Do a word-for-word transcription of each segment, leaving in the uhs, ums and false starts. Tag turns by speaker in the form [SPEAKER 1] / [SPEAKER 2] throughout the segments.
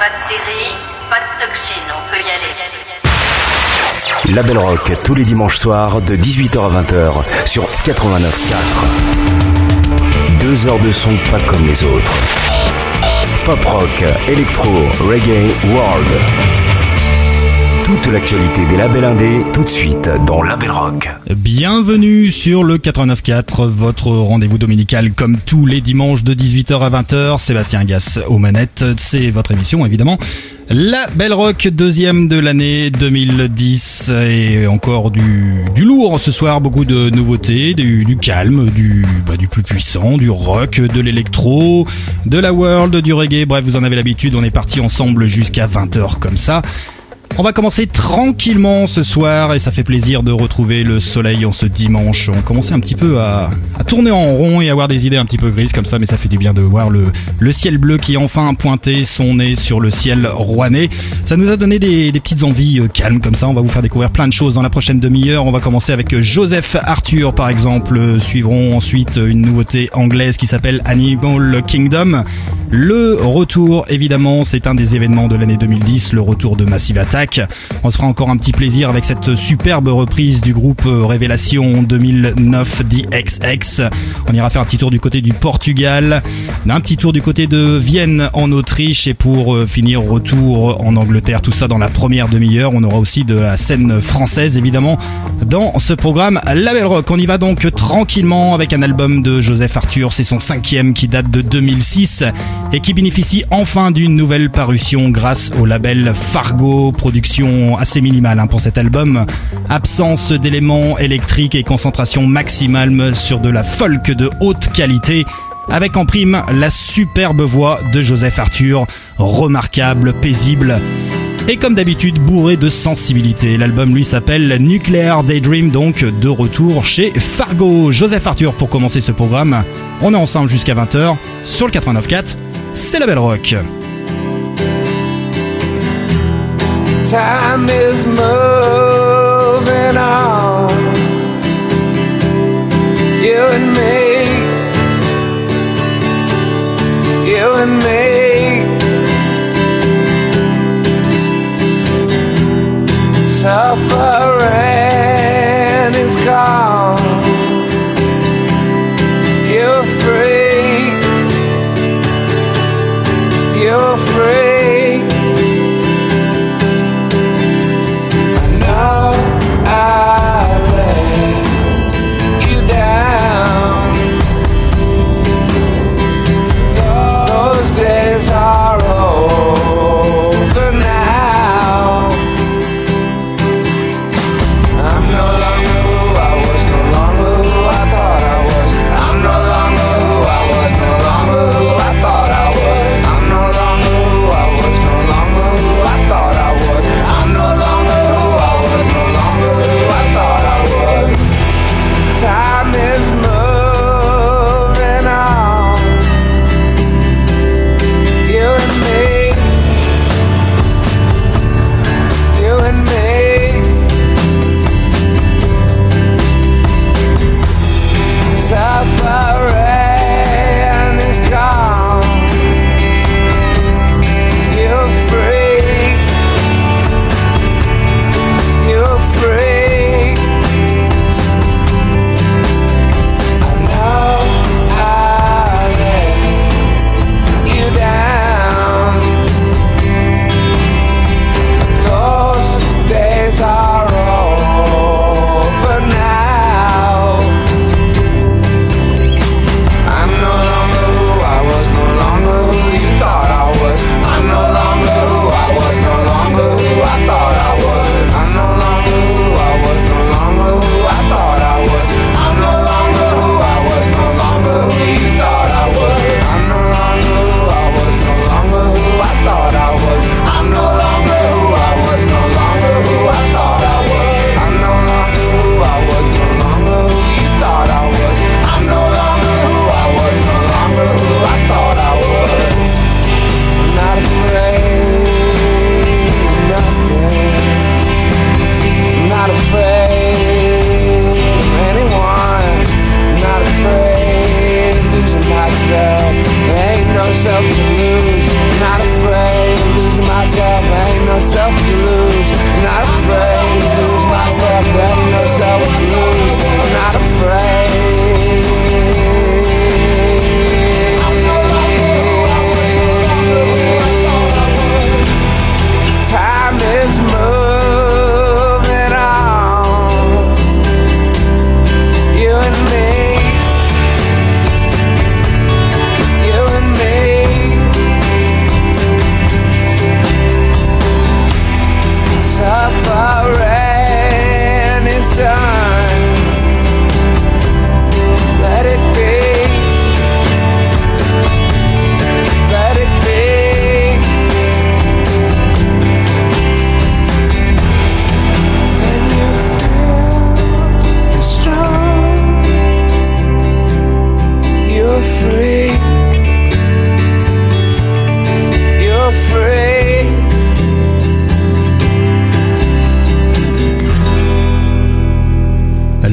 [SPEAKER 1] bactéries, pas de toxines, on peut y aller.
[SPEAKER 2] Label Rock, tous les dimanches soirs de dix-huit heures à vingt heures sur quatre-vingt-neuf virgule quatre. Deux heures de son pas comme les autres. Pop rock, électro, reggae, world. Toute l'actualité des labels indés, tout de suite dans Label Rock.
[SPEAKER 3] Bienvenue sur le quatre-vingt-neuf virgule quatre, votre rendez-vous dominical comme tous les dimanches de dix-huit heures à vingt heures. Sébastien Gasse aux manettes, c'est votre émission évidemment. Label Rock, deuxième de l'année deux mille dix, et encore du, du lourd ce soir, beaucoup de nouveautés, du, du calme, du, bah, du plus puissant, du rock, de l'électro, de la world, du reggae, bref vous en avez l'habitude, on est parti ensemble jusqu'à vingt heures comme ça. On va commencer tranquillement ce soir et ça fait plaisir de retrouver le soleil en ce dimanche. On commençait un petit peu à, à tourner en rond et avoir des idées un petit peu grises comme ça, mais ça fait du bien de voir le, le ciel bleu qui a enfin pointé son nez sur le ciel rouennais. Ça nous a donné des, des petites envies euh, calmes comme ça. On va vous faire découvrir plein de choses dans la prochaine demi-heure. On va commencer avec Joseph Arthur par exemple. Suivront ensuite une nouveauté anglaise qui s'appelle Animal Kingdom. Le retour, évidemment, c'est un des événements de l'année deux mille dix, le retour de Massive Attack. On se fera encore un petit plaisir avec cette superbe reprise du groupe Révélation deux mille neuf D X X. On ira faire un petit tour du côté du Portugal, un petit tour du côté de Vienne en Autriche et pour finir retour en Angleterre. Tout ça dans la première demi-heure. On aura aussi de la scène française évidemment dans ce programme Label Rock. On y va donc tranquillement avec un album de Joseph Arthur. C'est son cinquième qui date de deux mille six et qui bénéficie enfin d'une nouvelle parution grâce au label Fargo. Production assez minimale hein, pour cet album. Absence d'éléments électriques et concentration maximale sur de la folk de haute qualité. Avec en prime la superbe voix de Joseph Arthur, remarquable, paisible et comme d'habitude bourré de sensibilité. L'album lui s'appelle Nuclear Daydream, donc de retour chez Fargo. Joseph Arthur pour commencer ce programme. On est ensemble jusqu'à vingt heures sur le quatre-vingt-neuf virgule quatre, c'est Label Rock.
[SPEAKER 4] Time is moving on. You and me, you and me. Suffering is gone. You're free, you're free. Are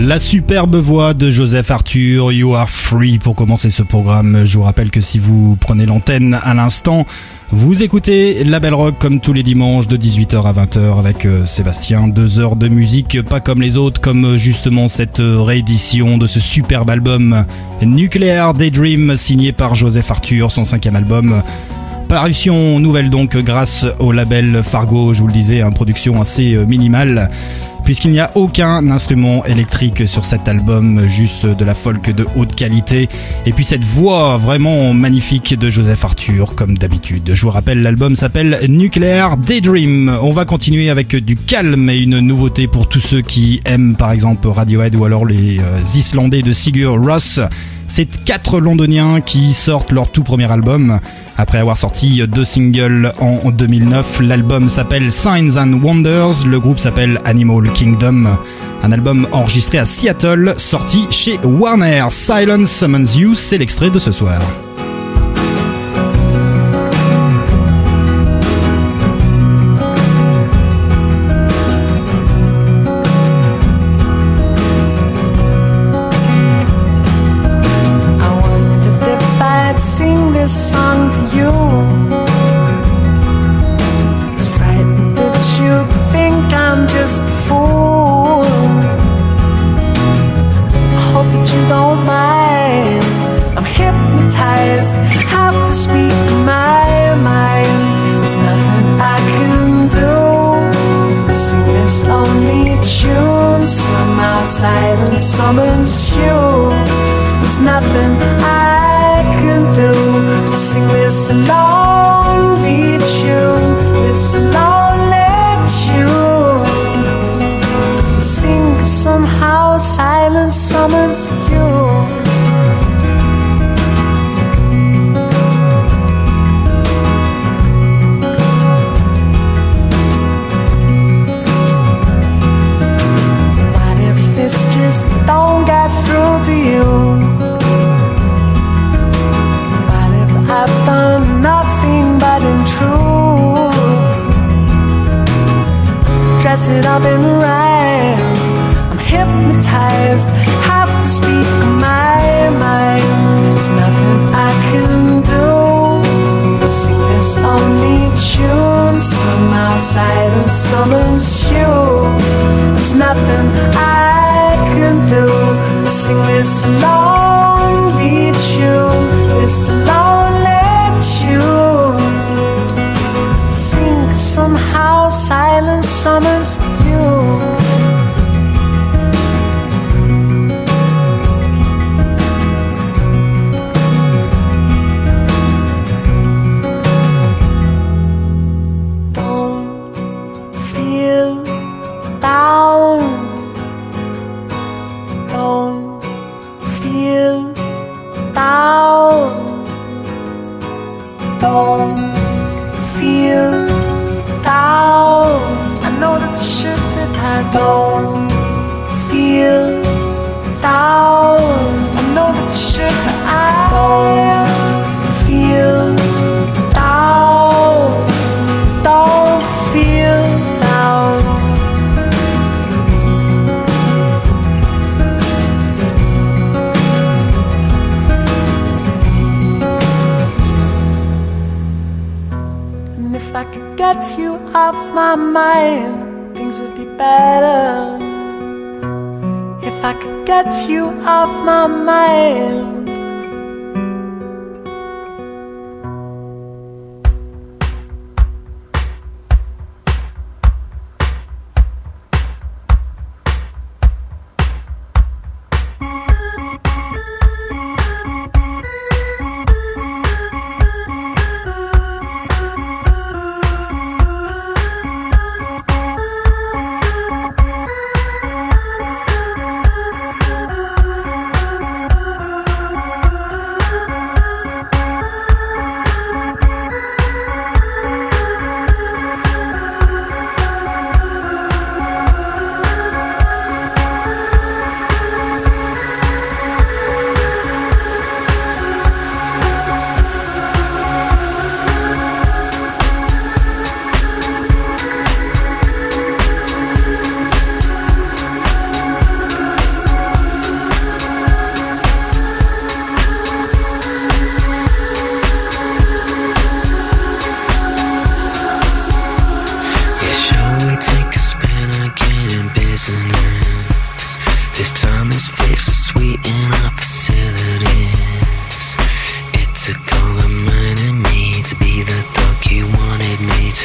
[SPEAKER 3] La superbe voix de Joseph Arthur, You Are Free, pour commencer ce programme. Je vous rappelle que si vous prenez l'antenne à l'instant, vous écoutez La Belle Rock comme tous les dimanches de dix-huit heures à vingt heures avec euh, Sébastien. Deux heures de musique pas comme les autres, comme euh, justement cette euh, réédition de ce superbe album Nuclear Daydream signé par Joseph Arthur, son cinquième album. Parution nouvelle donc grâce au label Fargo, je vous le disais, une production assez euh, minimale. Puisqu'il n'y a aucun instrument électrique sur cet album, juste de la folk de haute qualité. Et puis cette voix vraiment magnifique de Joseph Arthur, comme d'habitude. Je vous rappelle, l'album s'appelle Nuclear Daydream. On va continuer avec du calme et une nouveauté pour tous ceux qui aiment par exemple Radiohead ou alors les euh, Islandais de Sigur Rós. C'est quatre londoniens qui sortent leur tout premier album. Après avoir sorti deux singles en deux mille neuf, l'album s'appelle Signs and Wonders, le groupe s'appelle Animal Kingdom. Un album enregistré à Seattle, sorti chez Warner. Silence Summons You, c'est l'extrait de ce soir.
[SPEAKER 5] Song to you, was frightened that you think I'm just a fool. I hope that you don't mind. I'm hypnotized, have to speak my mind. There's nothing I can do. I sing this lonely tune, somehow silence summons you. There's nothing I can do. Sing this lonely tune, this lonely tune. Sing somehow silence summons you. What if this just don't get through to you? I've done nothing but intrude. Dress it up in rhyme. I'm hypnotized, have to speak my mind. There's nothing I can do. Sing this lonely tune, somehow silence summons you. There's nothing I can do. Sing this lonely tune, this lonely tune. Sing somehow silence summons you. Don't feel down. Don't feel down. Don't feel down. I know that you should be tired. Don't feel down. I know that you should, but I don't feel down. Don't feel down. And if I could get you off my mind, things would be better. If I could get you off my mind.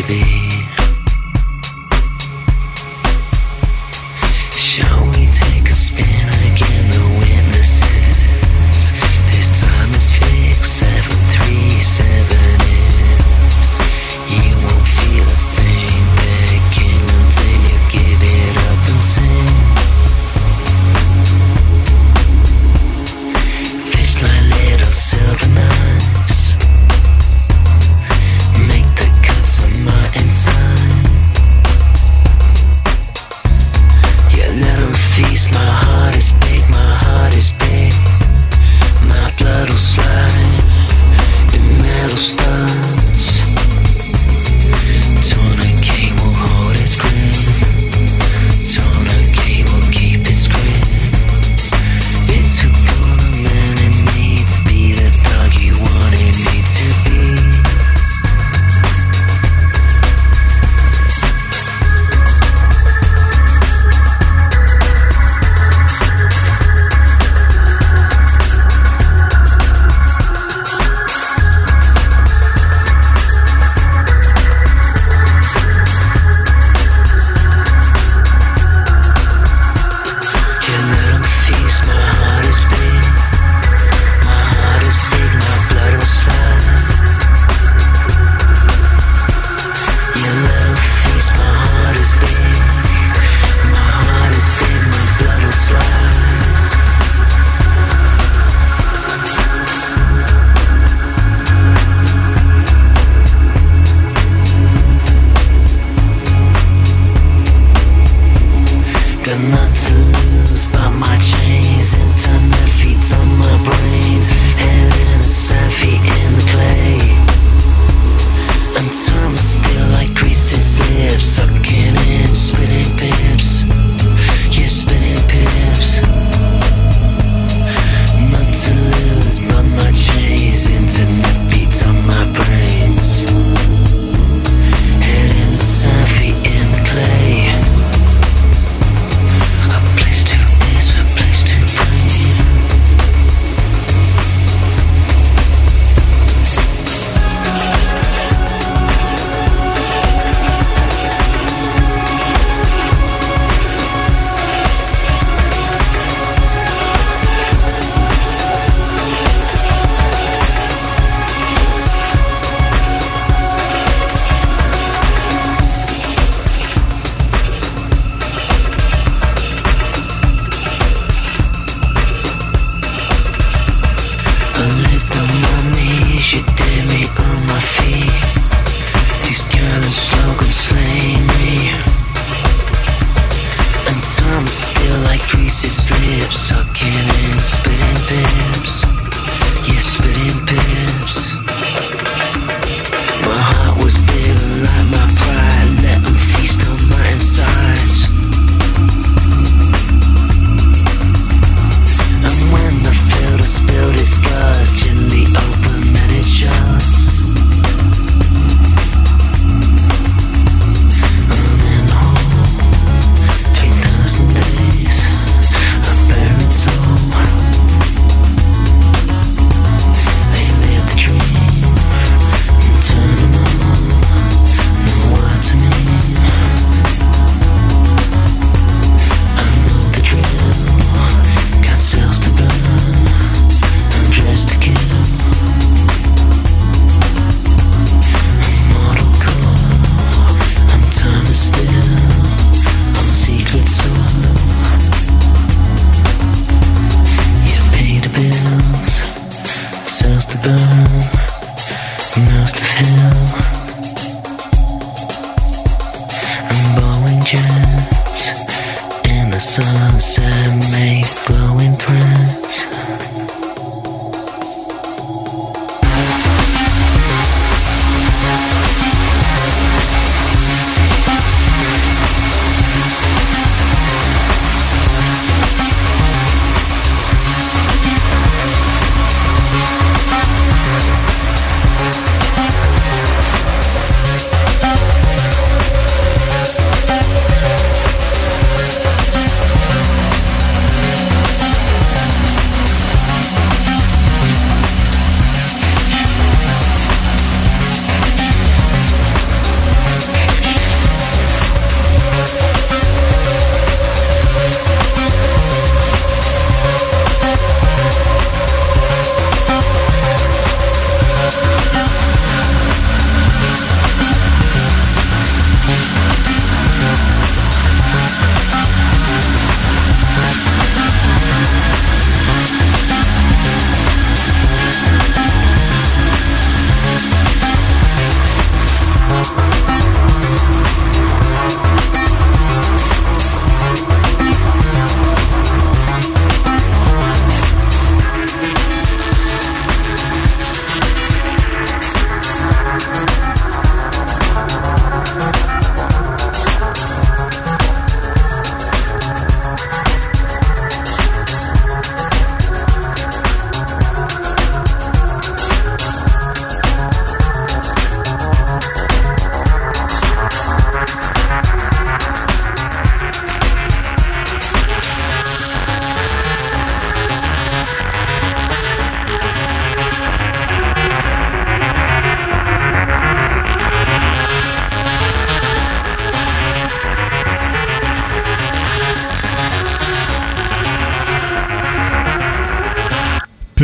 [SPEAKER 6] be. Shall we take a spin again, the witnesses? This time is fixed, seven three seven is. You won't feel a thing begging until you give it up and sing. Fish like little silver knives, make the cuts on my inside. Yeah, let 'em feast. My heart is big, my heart is big. My blood will slide in metal studs. Tourniquet will hold its grip. Tourniquet will keep its grip. It's who called a man in me to be the dog you wanted me to be. Got not to lose but my chains, internet feeds on my brains. Head in the sand, feet in the clay. And time is still like greasy lips, sucking in, spitting pips. Yeah, spitting pips. Not to lose but my chains, internet feeds on my brains. Head in the sand, feet in the clay.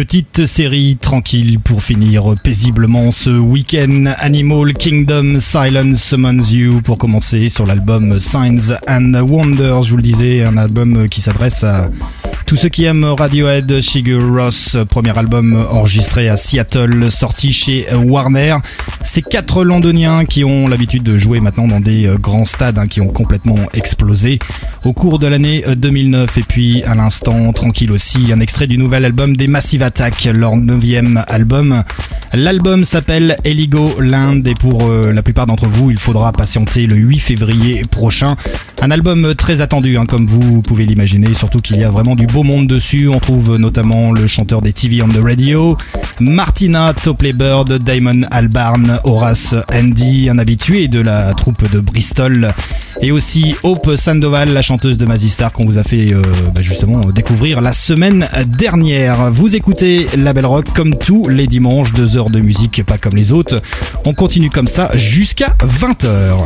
[SPEAKER 3] petite série tranquille pour finir paisiblement ce week-end. Animal Kingdom Silence Summons You pour commencer sur l'album Signs and Wonders. Je vous le disais, un album qui s'adresse à tous ceux qui aiment Radiohead. Sigur Rós, premier album enregistré à Seattle, sorti chez Warner. Ces quatre londoniens qui ont l'habitude de jouer maintenant dans des grands stades hein, qui ont complètement explosé au cours de l'année deux mille neuf. Et puis à l'instant, tranquille aussi, un extrait du nouvel album des Massive Attack, leur neuvième album. L'album s'appelle Heligoland et pour euh, la plupart d'entre vous, il faudra patienter le huit février prochain. Un album très attendu, hein, comme vous pouvez l'imaginer, surtout qu'il y a vraiment du beau monde dessus. On trouve notamment le chanteur des T V on the Radio, Martina Topley Bird, Damon Albarn, Horace Andy, un habitué de la troupe de Bristol, et aussi Hope Sandoval, la chanteuse de Mazzy Star qu'on vous a fait euh, bah justement découvrir la semaine dernière. Vous écoutez La Belle Rock comme tous les dimanches, deux heures de musique pas comme les autres. On continue comme ça jusqu'à vingt heures.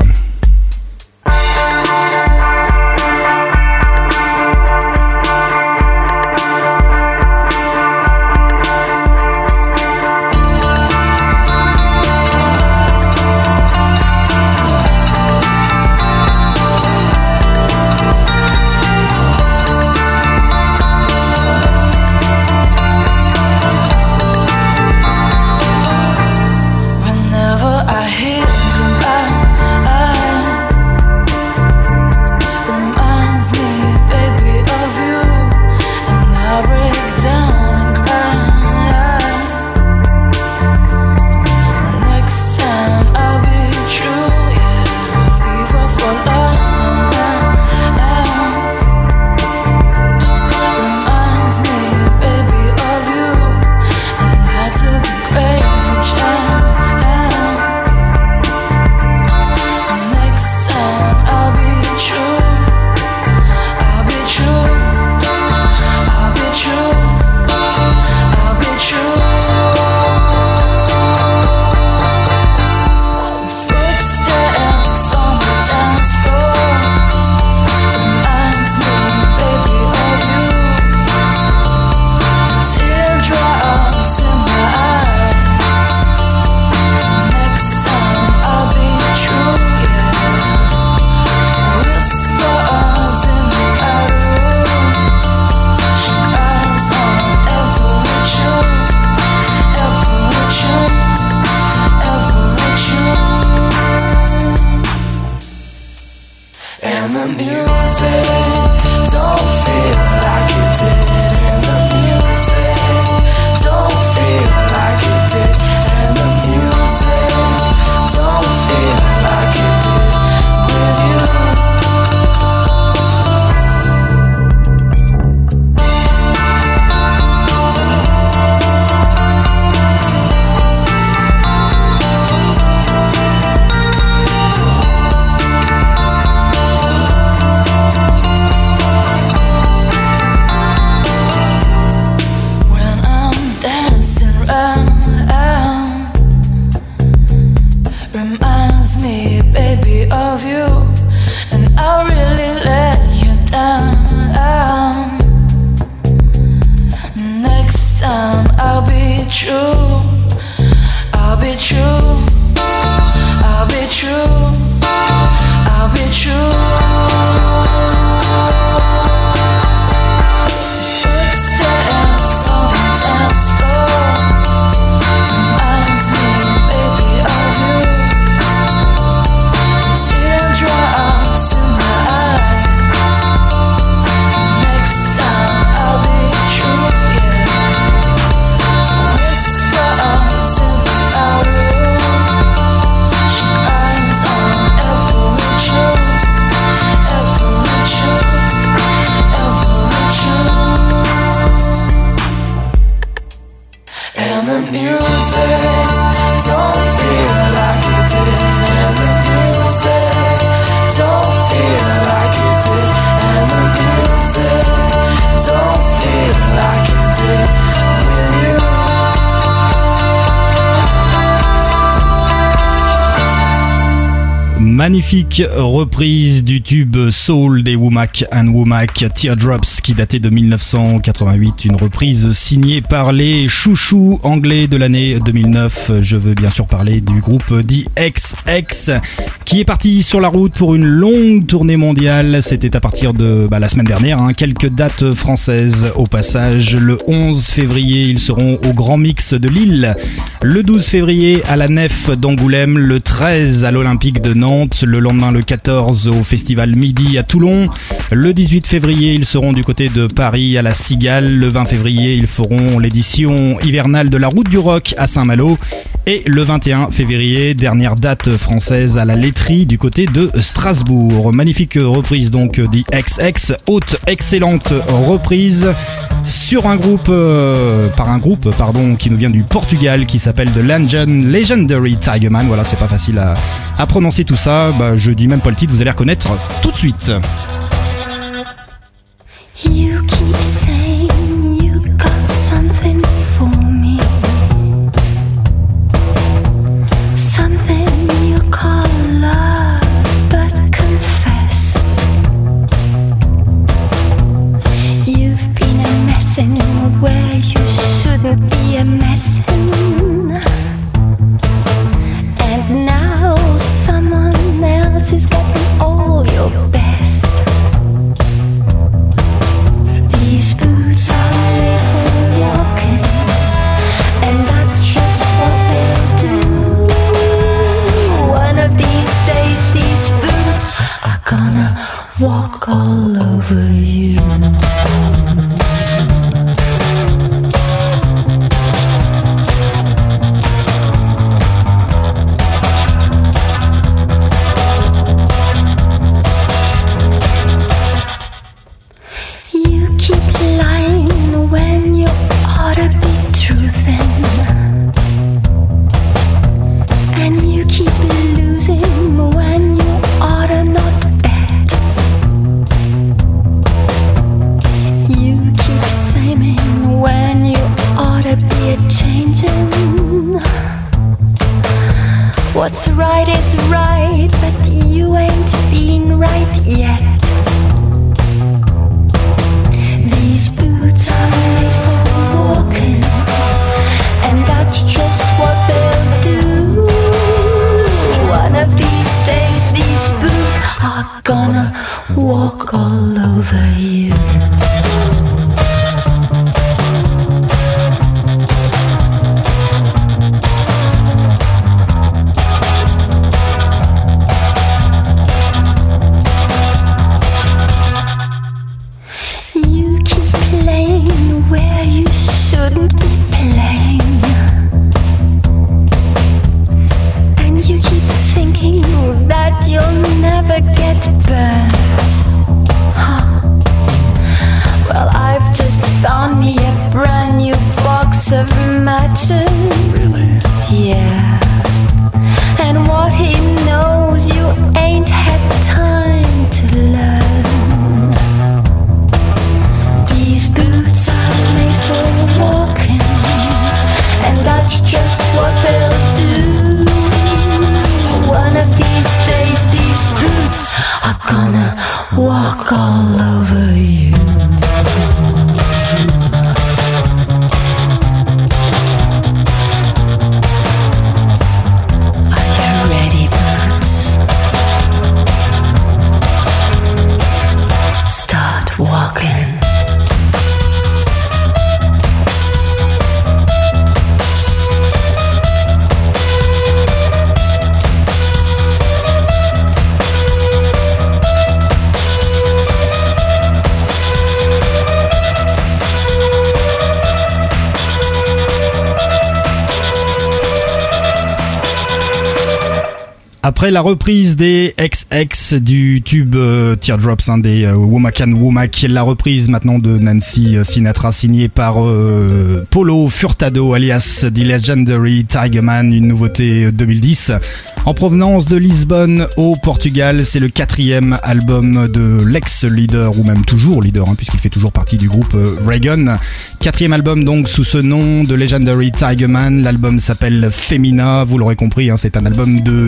[SPEAKER 3] Magnifique reprise du tube Soul des Womack and Womack, Teardrops, qui datait de mille neuf cent quatre-vingt-huit, une reprise signée par les chouchous anglais de l'année deux mille neuf. Je veux bien sûr parler du groupe The X X, qui est parti sur la route pour une longue tournée mondiale. C'était à partir de bah, la semaine dernière, hein. Quelques dates françaises au passage. Le onze février, ils seront au Grand Mix de Lille. Le douze février, à la Nef d'Angoulême. Le treize, à l'Olympique de Nantes. Le lendemain, le quatorze, au Festival Midi à Toulon. Le dix-huit février, ils seront du côté de Paris à la Cigale. Le vingt février, ils feront l'édition hivernale de la Route du Rock à Saint-Malo. Et le vingt et un février, dernière date française à la laiterie du côté de Strasbourg. Magnifique reprise donc The X X, haute excellente reprise sur un groupe, euh, par un groupe pardon, qui nous vient du Portugal, qui s'appelle The Legend, Legendary Tigerman. Voilà, c'est pas facile à, à prononcer tout ça. Bah, je dis même pas le titre, vous allez reconnaître tout de suite.
[SPEAKER 5] You keep saying you got something for me, something you call love, but confess you've been a messin' where you shouldn't be a messin', and now someone else is getting all your best. These boots are made for walking, and that's just what they'll do. One of these days, these boots are gonna walk all over you. What's right is right, but you ain't been right yet. These boots are made for walking, and that's just what they'll do. One of these days, these boots are gonna walk all over you. Walk all over you.
[SPEAKER 3] Après la reprise des X X du tube euh, Teardrops, hein, des euh, Womack and Womack, la reprise maintenant de Nancy Sinatra signée par euh, Paulo Furtado alias The Legendary Tigerman, une nouveauté deux mille dix en provenance de Lisbonne au Portugal. C'est le quatrième album de l'ex-leader, ou même toujours leader, hein, puisqu'il fait toujours partie du groupe euh, Reagan. Quatrième album donc sous ce nom de Legendary Tigerman. L'album s'appelle Femina, vous l'aurez compris, hein, c'est un album de duo.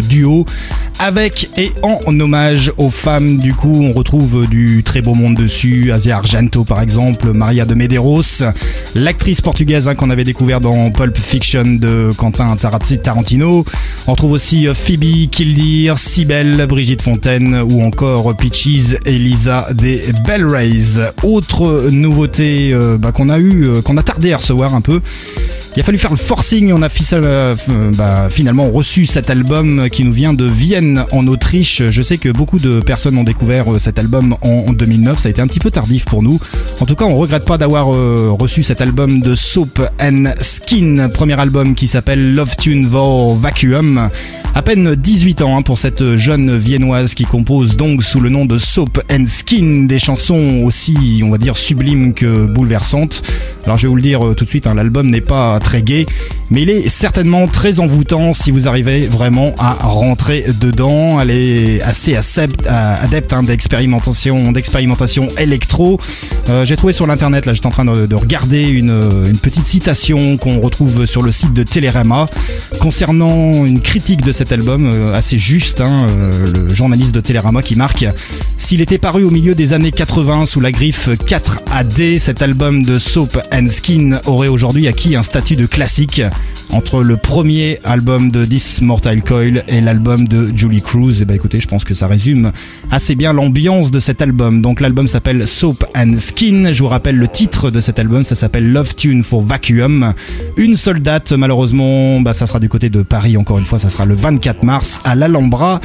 [SPEAKER 3] avec et en hommage aux femmes. Du coup, on retrouve du très beau monde dessus, Asia Argento par exemple, Maria de Medeiros, l'actrice portugaise hein, qu'on avait découvert dans Pulp Fiction de Quentin Tarantino. On retrouve aussi Phoebe, Killdeer, Cybèle, Brigitte Fontaine ou encore Peaches et Lisa des Bell Rays. Autre nouveauté euh, bah, qu'on a eu, euh, qu'on a tardé à recevoir un peu. Il a fallu faire le forcing, on a euh, bah, finalement reçu cet album qui nous vient de Vienne en Autriche. Je sais que beaucoup de personnes ont découvert cet album en deux mille neuf, ça a été un petit peu tardif pour nous. En tout cas, on regrette pas d'avoir euh, reçu cet album de Soap and Skin, premier album qui s'appelle Love Tune for Vacuum. À peine dix-huit ans hein, pour cette jeune viennoise qui compose donc sous le nom de Soap and Skin des chansons aussi, on va dire, sublimes que bouleversantes. Alors je vais vous le dire tout de suite, hein, l'album n'est pas très gai, mais il est certainement très envoûtant si vous arrivez vraiment à rentrer dedans. Elle est assez accepte, adepte hein, d'expérimentation, d'expérimentation électro. Euh, j'ai trouvé sur l'internet, là j'étais en train de, de regarder une, une petite citation qu'on retrouve sur le site de Télérama concernant une critique de cette album euh, assez juste, hein, euh, le journaliste de Télérama qui marque: s'il était paru au milieu des années quatre-vingts sous la griffe quatre A D, cet album de Soap and Skin aurait aujourd'hui acquis un statut de classique entre le premier album de This Mortal Coil et l'album de Julie Cruz. Et bah écoutez, je pense que ça résume assez bien l'ambiance de cet album. Donc l'album s'appelle Soap and Skin, je vous rappelle le titre de cet album, ça s'appelle Love Tune for Vacuum. Une seule date malheureusement, bah ça sera du côté de Paris encore une fois, ça sera le vingt-quatre mars à l'Alhambra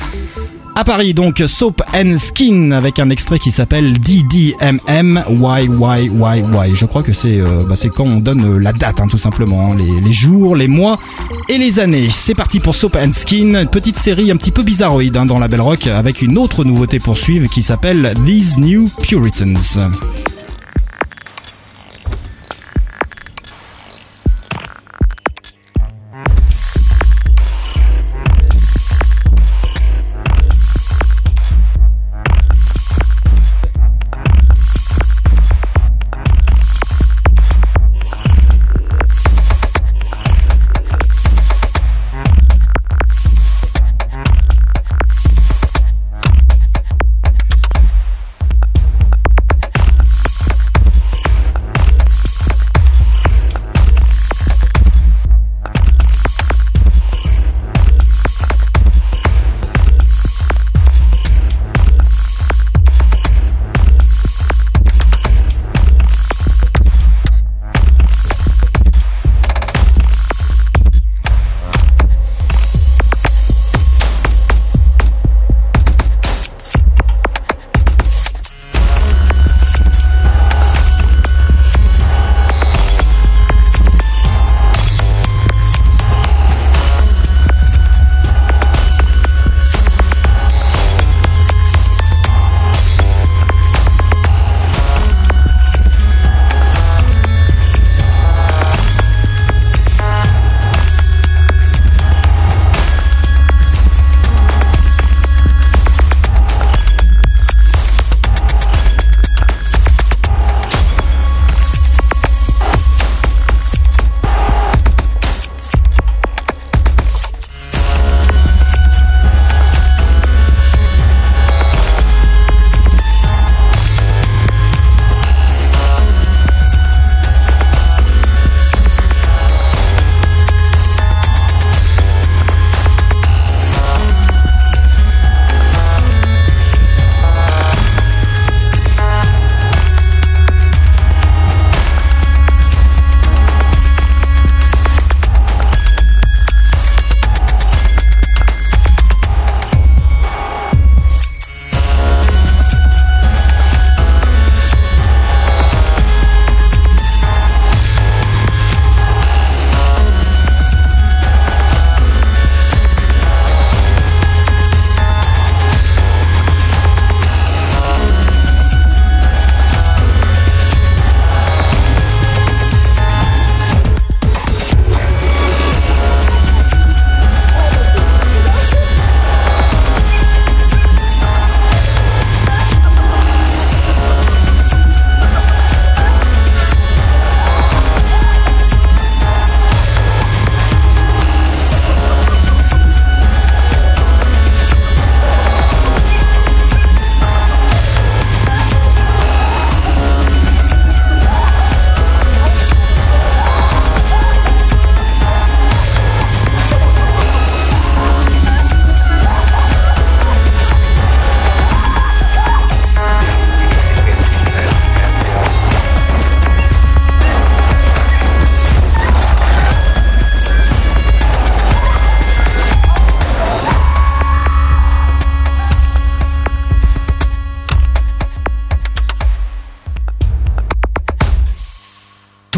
[SPEAKER 3] à Paris. Donc Soap and Skin avec un extrait qui s'appelle D D M M Why Why Why Why. Je crois que c'est euh, bah, c'est quand on donne euh, la date hein, tout simplement, hein, les, les jours, les mois et les années. C'est parti pour Soap and Skin, une petite série un petit peu bizarroïde hein, dans la Belle Rock avec une autre nouveauté pour suivre qui s'appelle These New Puritans.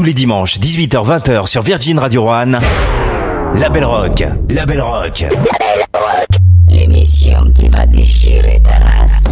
[SPEAKER 2] Tous les dimanches, dix-huit heures vingt sur Virgin Radio One. La Belle Rock. La Belle Rock.
[SPEAKER 7] L'émission qui va déchirer ta race.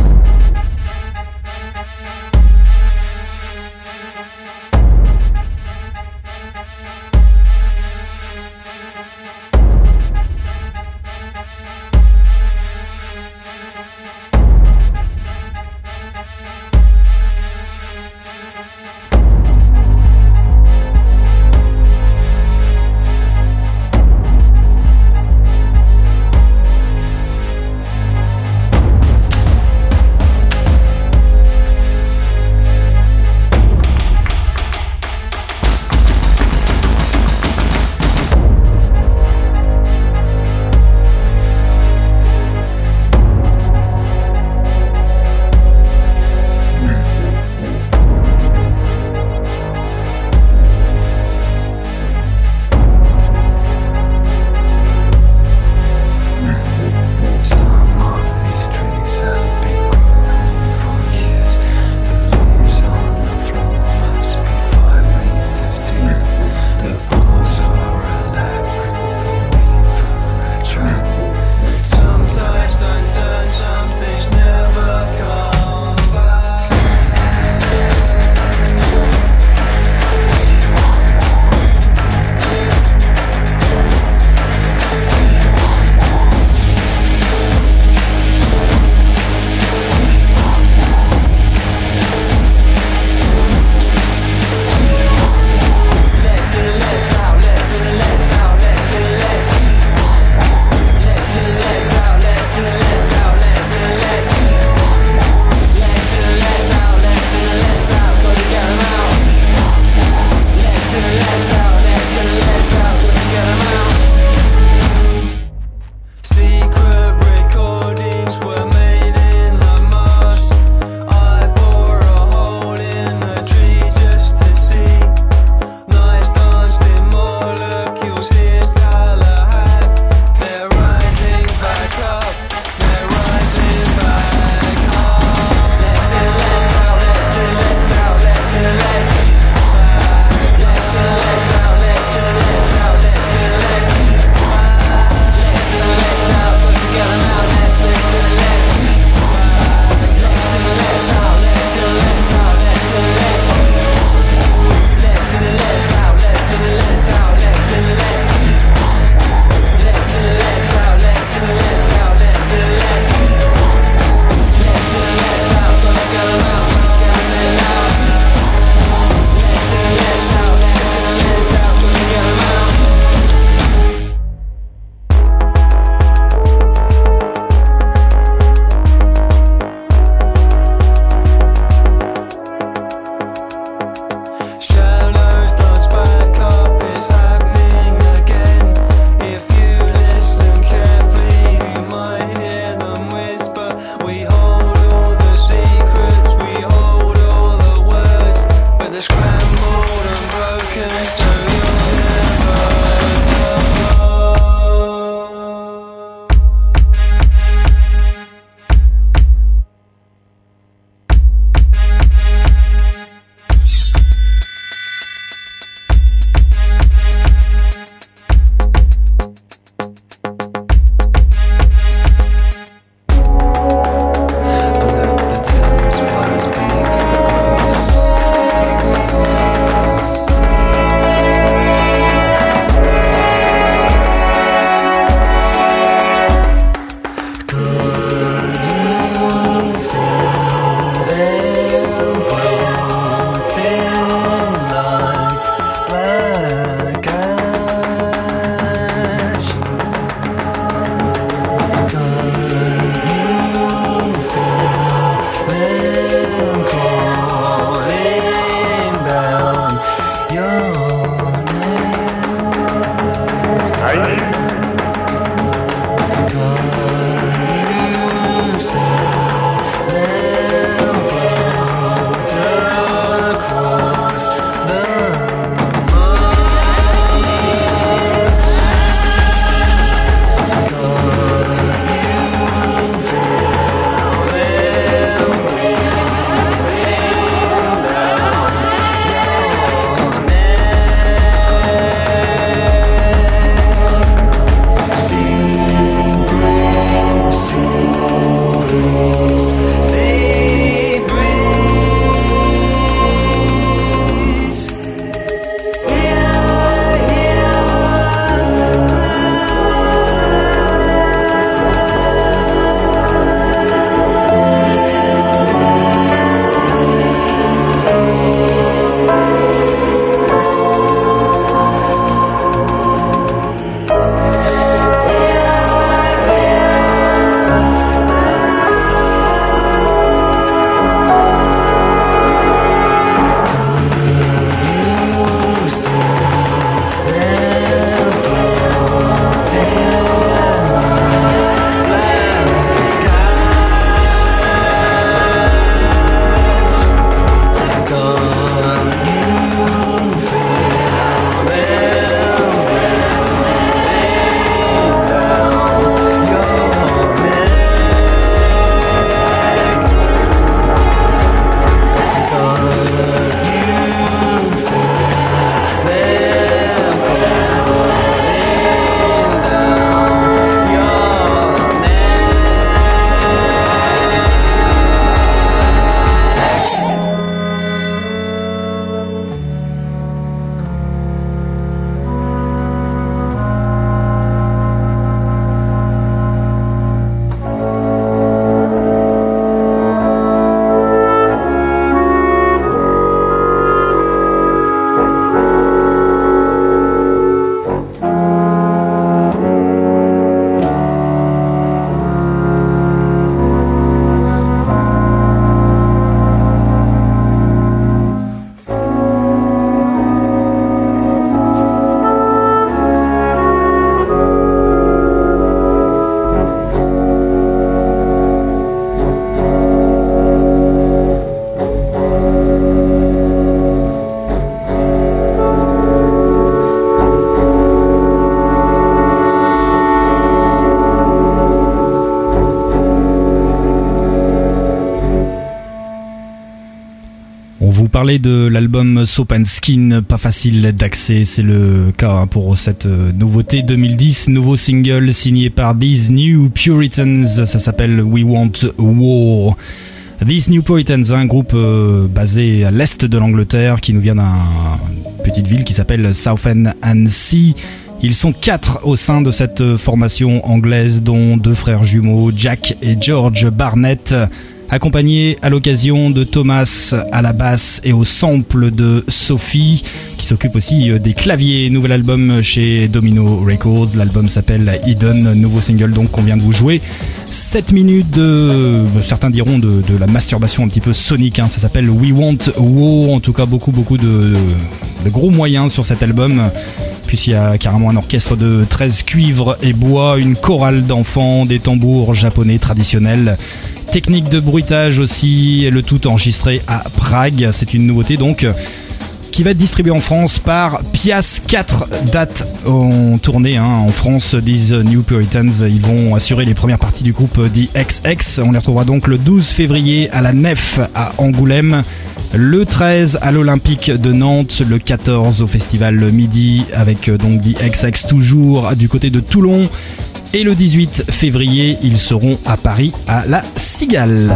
[SPEAKER 3] Parler de l'album Soap and Skin, pas facile d'accès, c'est le cas pour cette nouveauté deux mille dix, nouveau single signé par These New Puritans, ça s'appelle We Want War. These New Puritans, un groupe euh, basé à l'est de l'Angleterre qui nous vient d'une petite ville qui s'appelle Southend-on-Sea. Ils sont quatre au sein de cette formation anglaise, dont deux frères jumeaux, Jack et George Barnett, accompagné à l'occasion de Thomas à la basse et au sample de Sophie, qui s'occupe aussi des claviers. Nouvel album chez Domino Records, l'album s'appelle Hidden, nouveau single donc qu'on vient de vous jouer. sept minutes de, certains diront de, de la masturbation un petit peu sonique, hein. Ça s'appelle We Want War, en tout cas beaucoup beaucoup de, de gros moyens sur cet album, puisqu'il y a carrément un orchestre de treize cuivres et bois, une chorale d'enfants, des tambours japonais traditionnels, technique de bruitage aussi, le tout enregistré à Prague. C'est une nouveauté donc qui va être distribuée en France par Pias. Quatre dates en tournée hein, en France. These New Puritans, ils vont assurer les premières parties du groupe The X X. On les retrouvera donc le douze février à la Nef à Angoulême, le treize à l'Olympique de Nantes, le quatorze au Festival Midi avec donc The X X toujours du côté de Toulon. Et le dix-huit février, ils seront à Paris à la Cigale.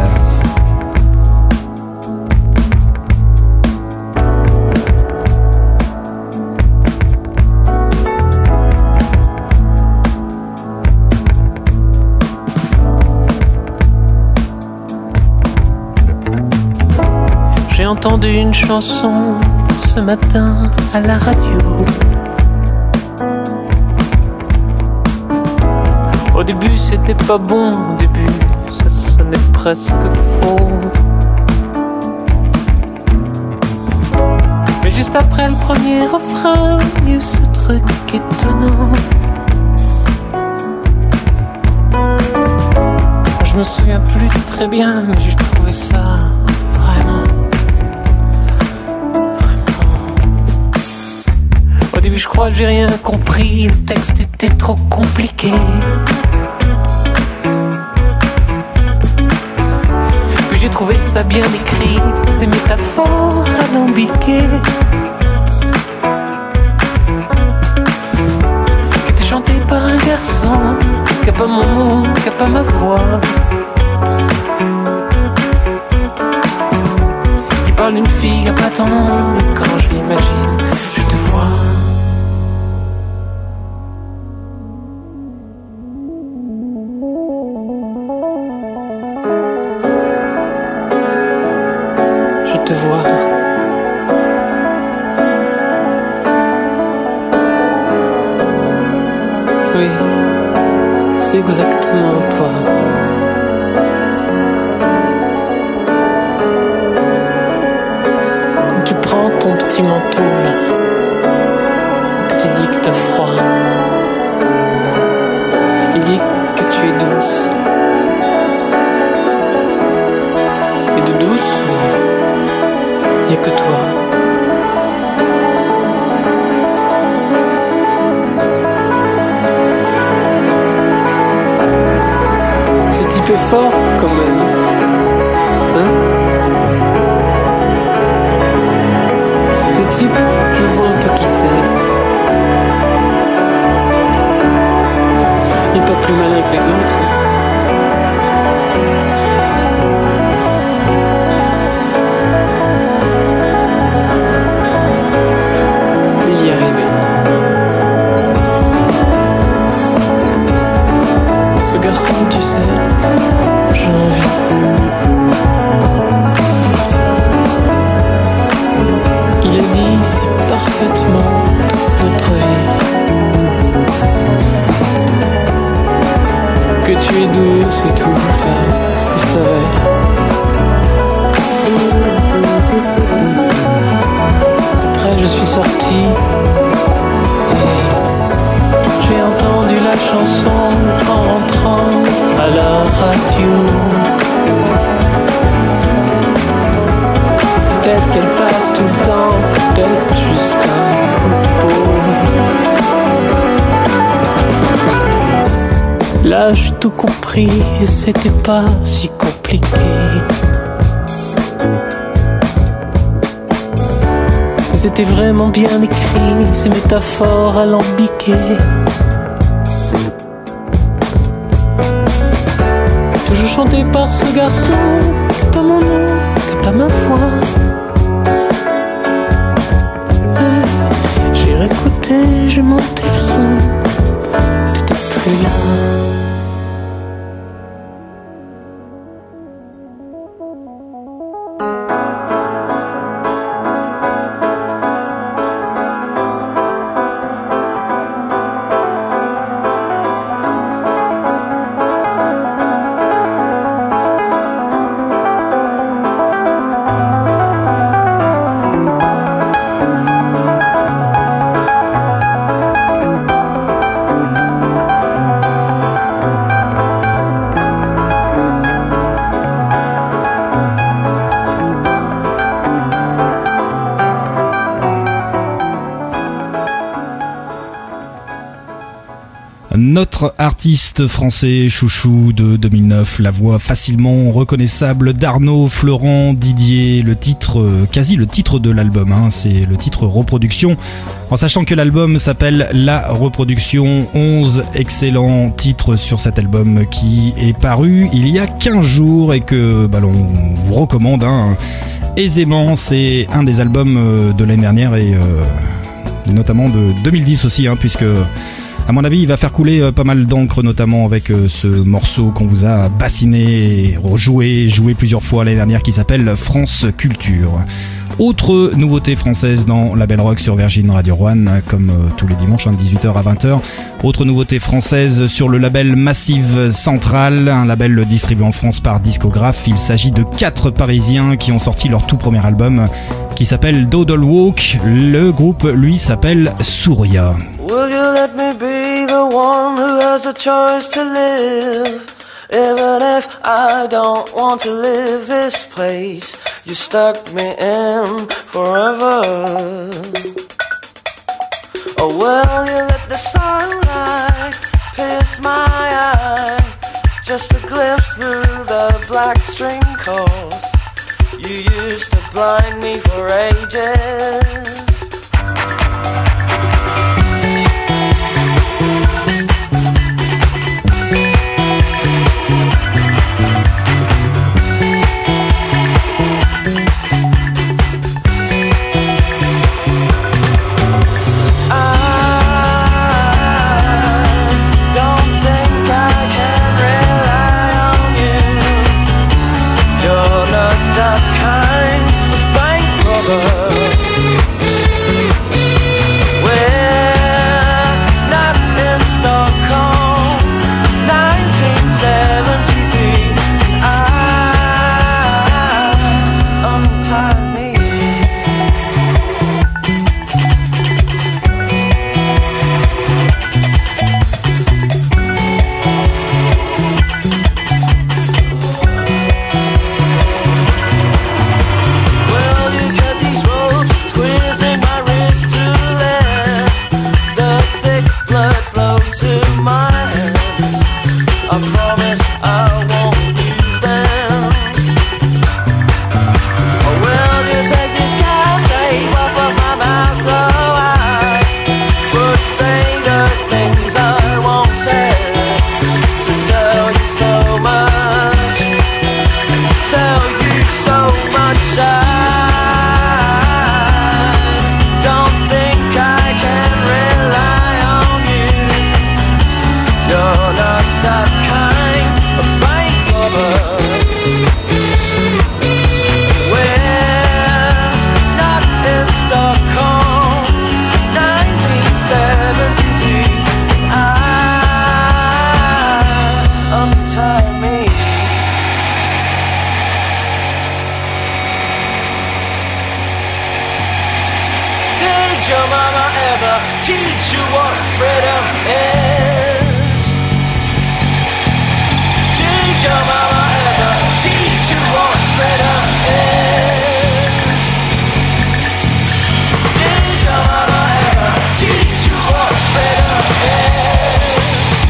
[SPEAKER 8] J'ai entendu une chanson ce matin à la radio. Au début c'était pas bon, au début ça sonnait presque faux. Mais juste après le premier refrain, il y a eu ce truc étonnant. Je me souviens plus très bien, mais j'ai trouvé ça vraiment, vraiment. Au début je crois que j'ai rien compris, le texte était trop compliqué. J'ai trouvé ça bien écrit, ces métaphores alambiquées qui étaient chantées par un garçon qui a pas mon nom, qui a pas ma voix. Il parle d'une fille à pas tant, mais quand je l'imagine, je te vois. Je te vois. Oui, c'est exactement toi. Quand tu prends ton petit manteau là, que tu dis que t'as froid, il dit que tu es douce. Et de douce, il n'y a que toi. Ce type est fort quand même, hein? Ce type, je vois un peu qui c'est. Il n'est pas plus malin que les autres. Il y est arrivé. Ce garçon, tu sais, j'ai envie. Il a dit si parfaitement toute notre vie que tu es douce et tout ça, il savait. Après je suis sorti et j'ai entendu la chanson en rentrant à la radio. Peut-être qu'elle passe tout le temps, peut-être juste un coup. Là j'ai tout compris et c'était pas si compliqué. C'était vraiment bien écrit, ces métaphores alambiquées. Toujours chanté par ce garçon, qui n'a pas mon nom, qui n'a pas ma voix. Mais j'ai réécouté, j'ai monté le son, t'étais plus là.
[SPEAKER 3] Notre artiste français chouchou de deux mille neuf, la voix facilement reconnaissable d'Arnaud Florent Didier, le titre, quasi le titre de l'album, hein, c'est le titre Reproduction, en sachant que l'album s'appelle La Reproduction, onze excellents titres sur cet album qui est paru il y a quinze jours et que bah, l'on vous recommande hein, aisément. C'est un des albums de l'année dernière et euh, notamment de deux mille dix aussi, hein, puisque à mon avis, il va faire couler pas mal d'encre, notamment avec ce morceau qu'on vous a bassiné, rejoué, joué plusieurs fois l'année dernière, qui s'appelle France Culture. Autre nouveauté française dans la Belle Rock sur Virgin Radio One, comme tous les dimanches, hein, de dix-huit heures à vingt heures. Autre nouveauté française sur le label Massive Central, un label distribué en France par Discographe. Il s'agit de quatre Parisiens qui ont sorti leur tout premier album, qui s'appelle Dawdle Walk. Le groupe, lui, s'appelle Souria.
[SPEAKER 9] Will you let me be the one who has a choice to live? Even if I don't want to live this place, you stuck me in forever. Oh, will you let the sunlight pierce my eye? Just a glimpse through the black string chords. You used to blind me for ages. your mama ever teach you what freedom is? Did your mama ever teach you what freedom is? Did your mama ever teach you what freedom is?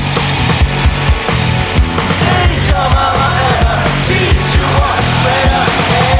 [SPEAKER 9] Did your mama ever teach you what freedom is?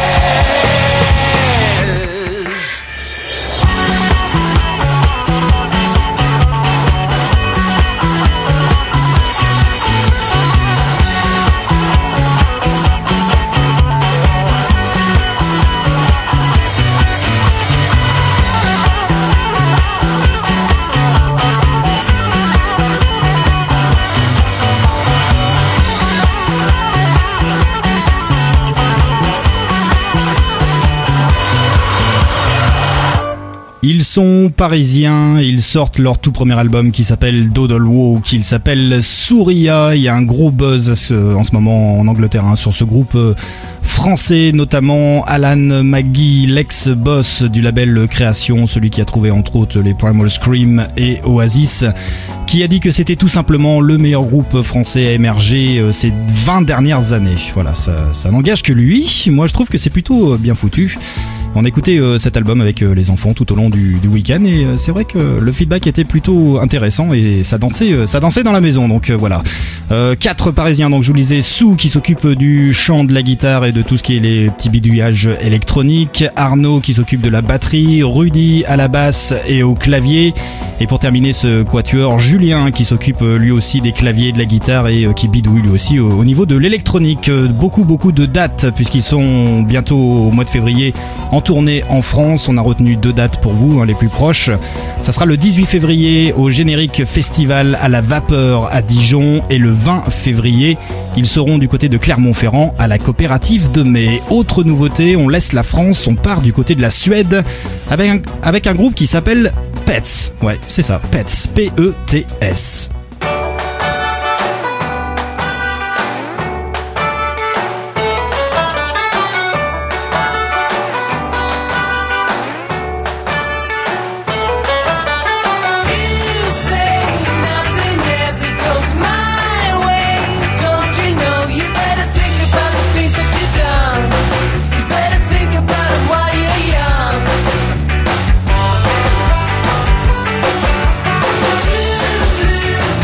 [SPEAKER 3] Ils sont parisiens, ils sortent leur tout premier album qui s'appelle Dodel Walk, il s'appelle Souria. Il y a un gros buzz en ce moment en Angleterre hein, sur ce groupe français, notamment Alan McGee, l'ex-boss du label Création, celui qui a trouvé entre autres les Primal Scream et Oasis, qui a dit que c'était tout simplement le meilleur groupe français à émerger euh, ces vingt dernières années. Voilà, ça, ça n'engage que lui. Moi je trouve que c'est plutôt bien foutu. On a écouté euh, cet album avec euh, les enfants tout au long du, du week-end et euh, c'est vrai que le feedback était plutôt intéressant et ça dansait, euh, ça dansait dans la maison. Donc euh, voilà, euh, quatre Parisiens. Donc je vous le disais, Sou qui s'occupe du chant, de la guitare et de tout ce qui est les petits bidouillages électroniques. Arnaud qui s'occupe de la batterie. Rudy à la basse et au clavier. Et pour terminer ce quatuor, Julien qui s'occupe euh, lui aussi des claviers, de la guitare et euh, qui bidouille lui aussi au, au niveau de l'électronique. Euh, beaucoup beaucoup de dates puisqu'ils sont bientôt au mois de février en tournée en France. On a retenu deux dates pour vous, hein, les plus proches. Ça sera le dix-huit février au Générique Festival à la Vapeur à Dijon et le vingt février, ils seront du côté de Clermont-Ferrand à la Coopérative de Mai. Autre nouveauté, on laisse la France, on part du côté de la Suède avec un, avec un groupe qui s'appelle Pets. Ouais, c'est ça, Pets, P E T S.
[SPEAKER 5] Blue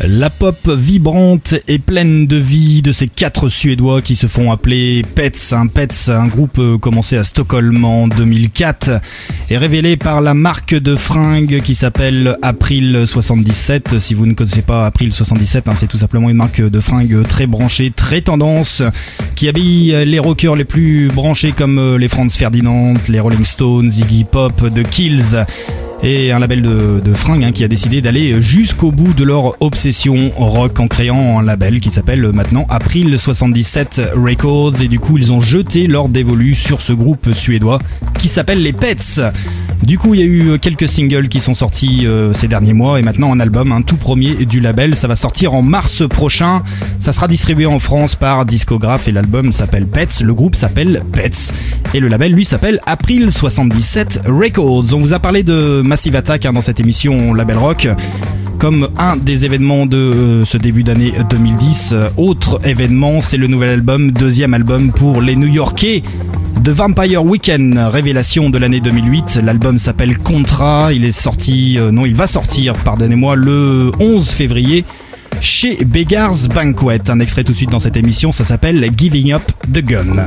[SPEAKER 3] La pop vibrante et pleine de vie de ces quatre Suédois qui se font appeler Pets. Un Pets, un groupe commencé à Stockholm en deux mille quatre, est révélé par la marque de fringues qui s'appelle April soixante-dix-sept. Si vous ne connaissez pas April soixante-dix-sept, hein, c'est tout simplement une marque de fringues très branchée, très tendance, qui habille les rockers les plus branchés comme les Franz Ferdinand, les Rolling Stones, Iggy Pop, The Kills. Et un label de, de fringues hein, qui a décidé d'aller jusqu'au bout de leur obsession rock en créant un label qui s'appelle maintenant April soixante-dix-sept Records. Et du coup, ils ont jeté leur dévolu sur ce groupe suédois qui s'appelle les Pets. Du coup, il y a eu quelques singles qui sont sortis euh, ces derniers mois et maintenant un album, un tout premier du label. Ça va sortir en mars prochain. Ça sera distribué en France par Discographe et l'album s'appelle Pets. Le groupe s'appelle Pets et le label, lui, s'appelle April soixante-dix-sept Records. On vous a parlé de Massive Attack hein, dans cette émission Label Rock comme un des événements de euh, ce début d'année deux mille dix. Euh, autre événement, c'est le nouvel album, deuxième album pour les New-Yorkais, The Vampire Weekend, révélation de l'année deux mille huit. L'album s'appelle Contra. Il est sorti, euh, non, il va sortir, pardonnez-moi, le onze février chez Beggars Banquet. Un extrait tout de suite dans cette émission, ça s'appelle Giving Up the Gun.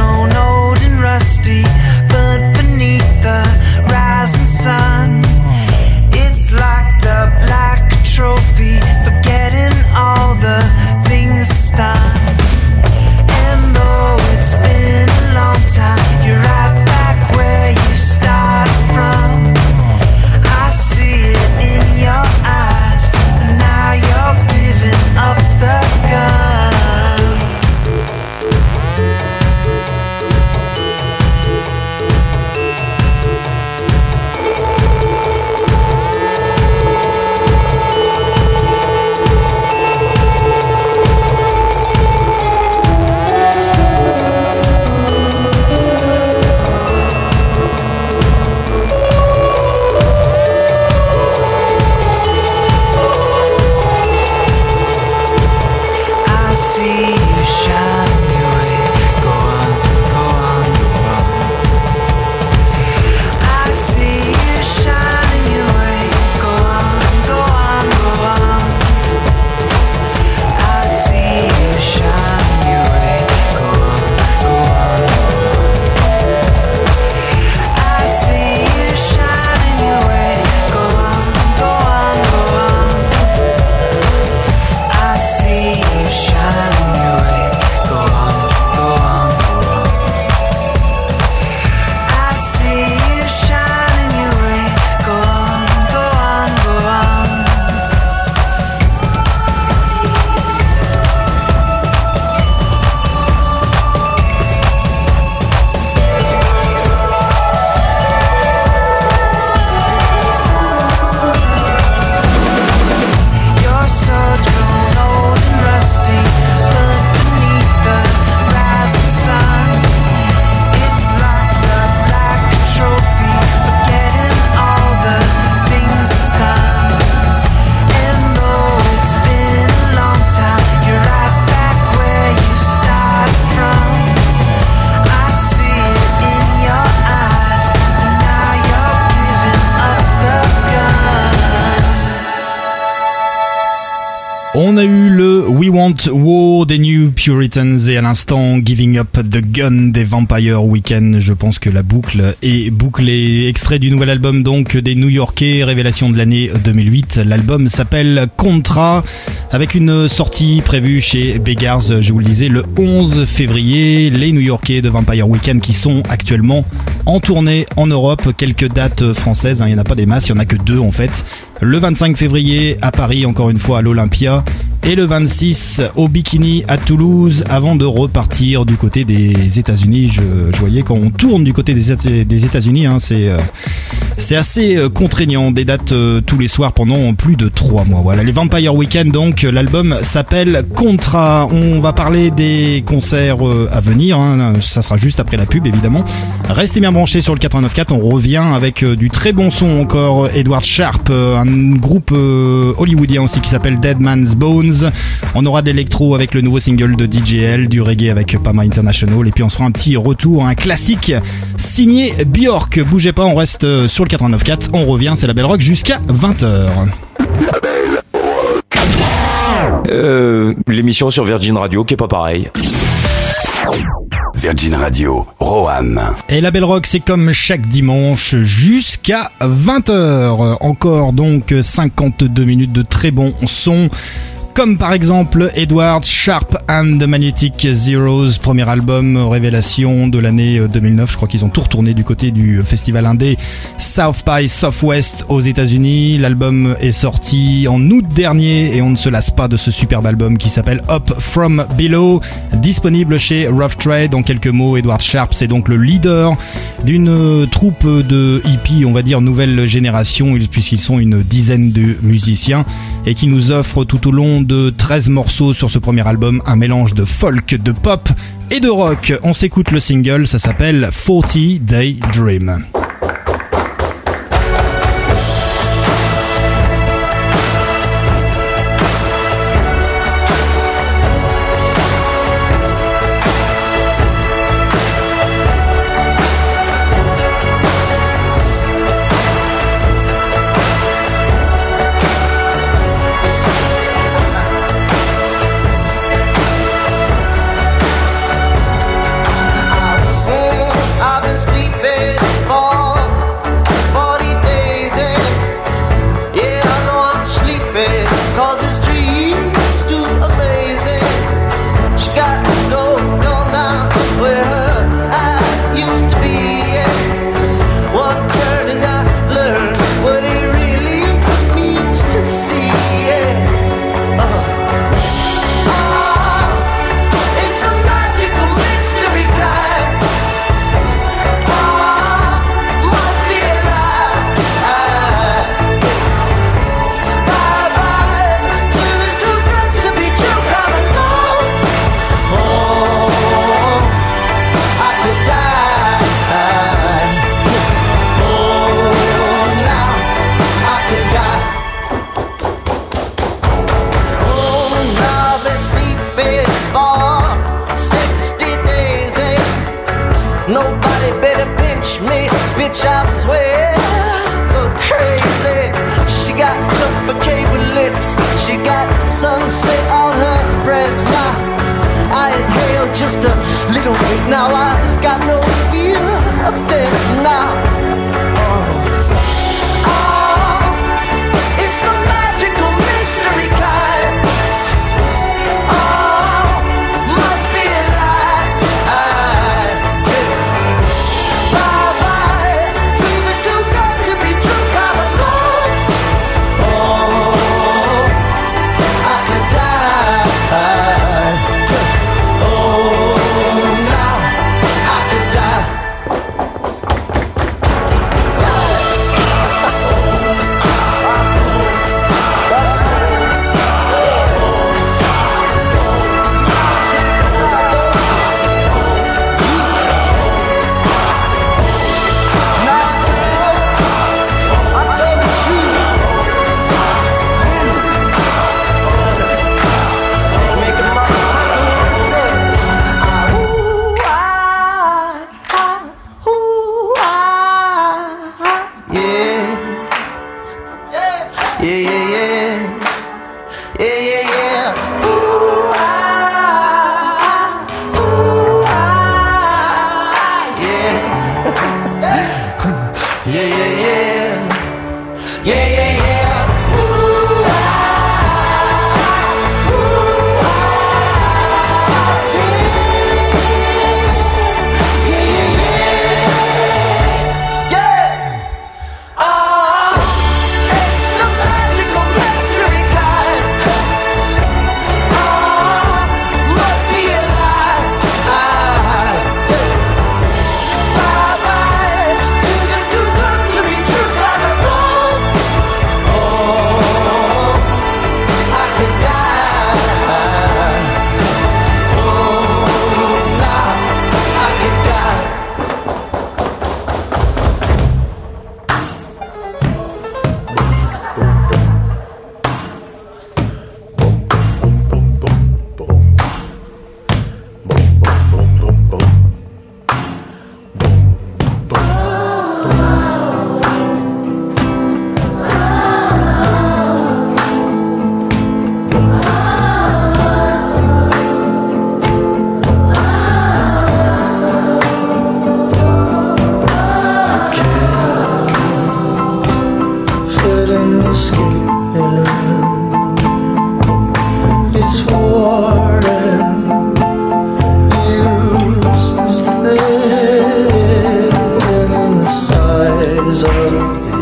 [SPEAKER 5] Grown old and rusty, but beneath the rising sun,
[SPEAKER 3] On a eu le We Want War des New Puritans et à l'instant Giving Up the Gun des Vampire Weekend. Je pense que la boucle est bouclée. Extrait du nouvel album donc des New-Yorkais, révélation de l'année deux mille huit. L'album s'appelle Contra avec une sortie prévue chez Beggars, je vous le disais, le onze février. Les New-Yorkais de Vampire Weekend qui sont actuellement en tournée en Europe. Quelques dates françaises, hein, il n'y en a pas des masses, il n'y en a que deux en fait. Le vingt-cinq février à Paris, encore une fois à l'Olympia, et le vingt-six au Bikini à Toulouse, avant de repartir du côté des États-Unis. Je, je voyais quand on tourne du côté des, des États-Unis, hein, c'est euh, c'est assez euh, contraignant, des dates euh, tous les soirs pendant plus de trois mois. Voilà, les Vampire Weekend, donc l'album s'appelle Contra. On va parler des concerts euh, à venir, hein, ça sera juste après la pub évidemment. Restez bien branchés sur le quatre-vingt-neuf point quatre, on revient avec euh, du très bon son encore. Edward Sharp, euh, un groupe euh, hollywoodien aussi qui s'appelle Dead Man's Bones. On aura de l'électro avec le nouveau single de D J L, du reggae avec Pama International, et puis on se fera un petit retour, un classique signé Björk. Bougez pas, on reste sur le quatre-vingt-neuf point quatre, on revient, c'est la Belle Rock jusqu'à vingt heures.
[SPEAKER 10] Euh, l'émission sur Virgin Radio qui est pas pareil.
[SPEAKER 2] Virgin Radio, Roanne.
[SPEAKER 3] Et la Belle Rock, c'est comme chaque dimanche jusqu'à vingt heures. Encore donc cinquante-deux minutes de très bon son. Comme par exemple Edward Sharp and the Magnetic Zeros, premier album révélation de l'année deux mille neuf. Je crois qu'ils ont tout retourné du côté du festival indé South by Southwest aux États-Unis. L'album est sorti en août dernier et on ne se lasse pas de ce superbe album qui s'appelle Up From Below, disponible chez Rough Trade. En quelques mots, Edward Sharp, c'est donc le leader d'une troupe de hippies, on va dire nouvelle génération, puisqu'ils sont une dizaine de musiciens et qui nous offrent tout au long de treize morceaux sur ce premier album un mélange de folk, de pop et de rock. On s'écoute le single, ça s'appelle forty Day Dream.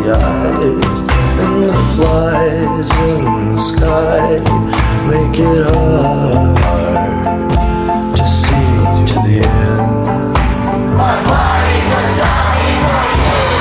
[SPEAKER 11] the eyes and the flies in the sky make it hard to see to the end. My body's a zombie for you.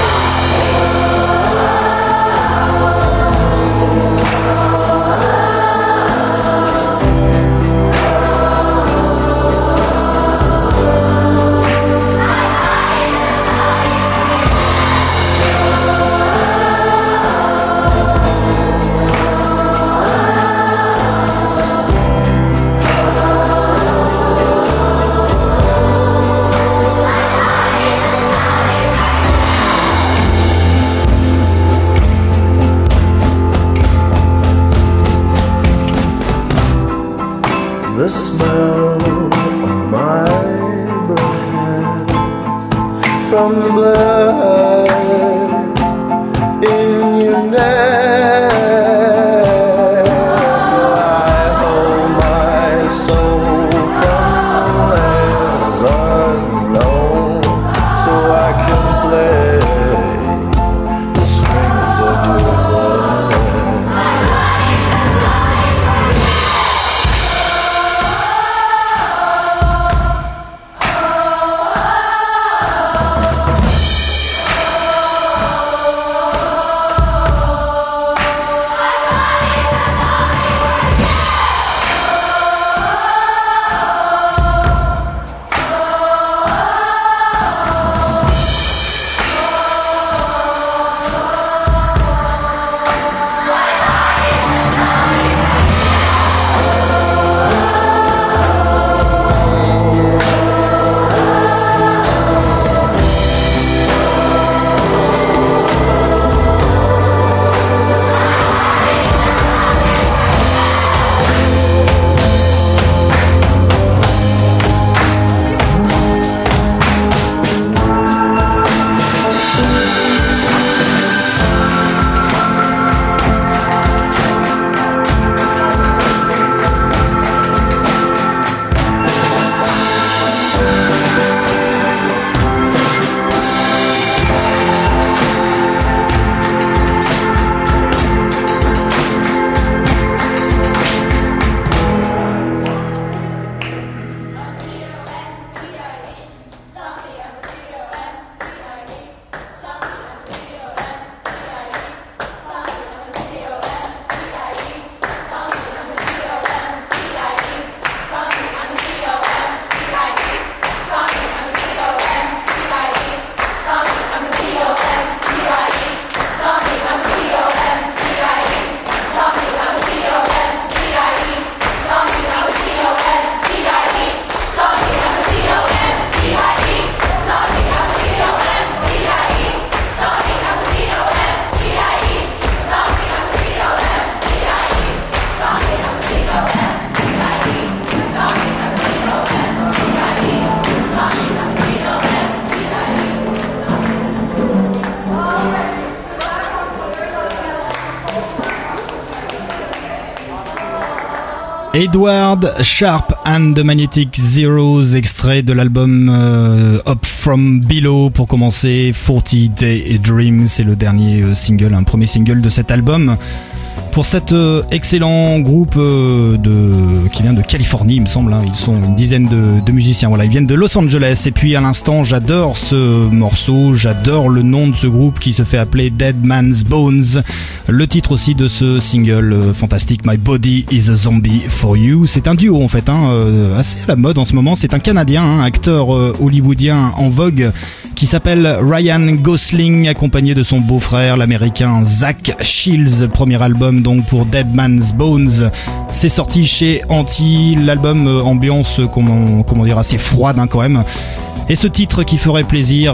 [SPEAKER 11] The smell of my breath from the blood in your neck. I hold my soul from the lands unknown, so I can play the strings of your blood.
[SPEAKER 3] Edward Sharpe and the Magnetic Zeros, extrait de l'album euh, Up From Below. Pour commencer, forty Day Dream, c'est le dernier euh, single, un premier single de cet album. Pour cet euh, excellent groupe euh, de, qui vient de Californie, il me semble, hein. Ils sont une dizaine de, de musiciens, voilà, ils viennent de Los Angeles. Et puis à l'instant, j'adore ce morceau, j'adore le nom de ce groupe qui se fait appeler Dead Man's Bones. Le titre aussi de ce single euh, fantastique, My Body is a Zombie for You. C'est un duo en fait, hein, euh, assez à la mode en ce moment. C'est un Canadien, hein, acteur euh, hollywoodien en vogue, qui s'appelle Ryan Gosling, accompagné de son beau-frère, l'américain Zach Shields. Premier album donc pour Dead Man's Bones. C'est sorti chez Anti, l'album euh, ambiance, comment, comment dire, assez froide, hein, quand même. Et ce titre qui ferait plaisir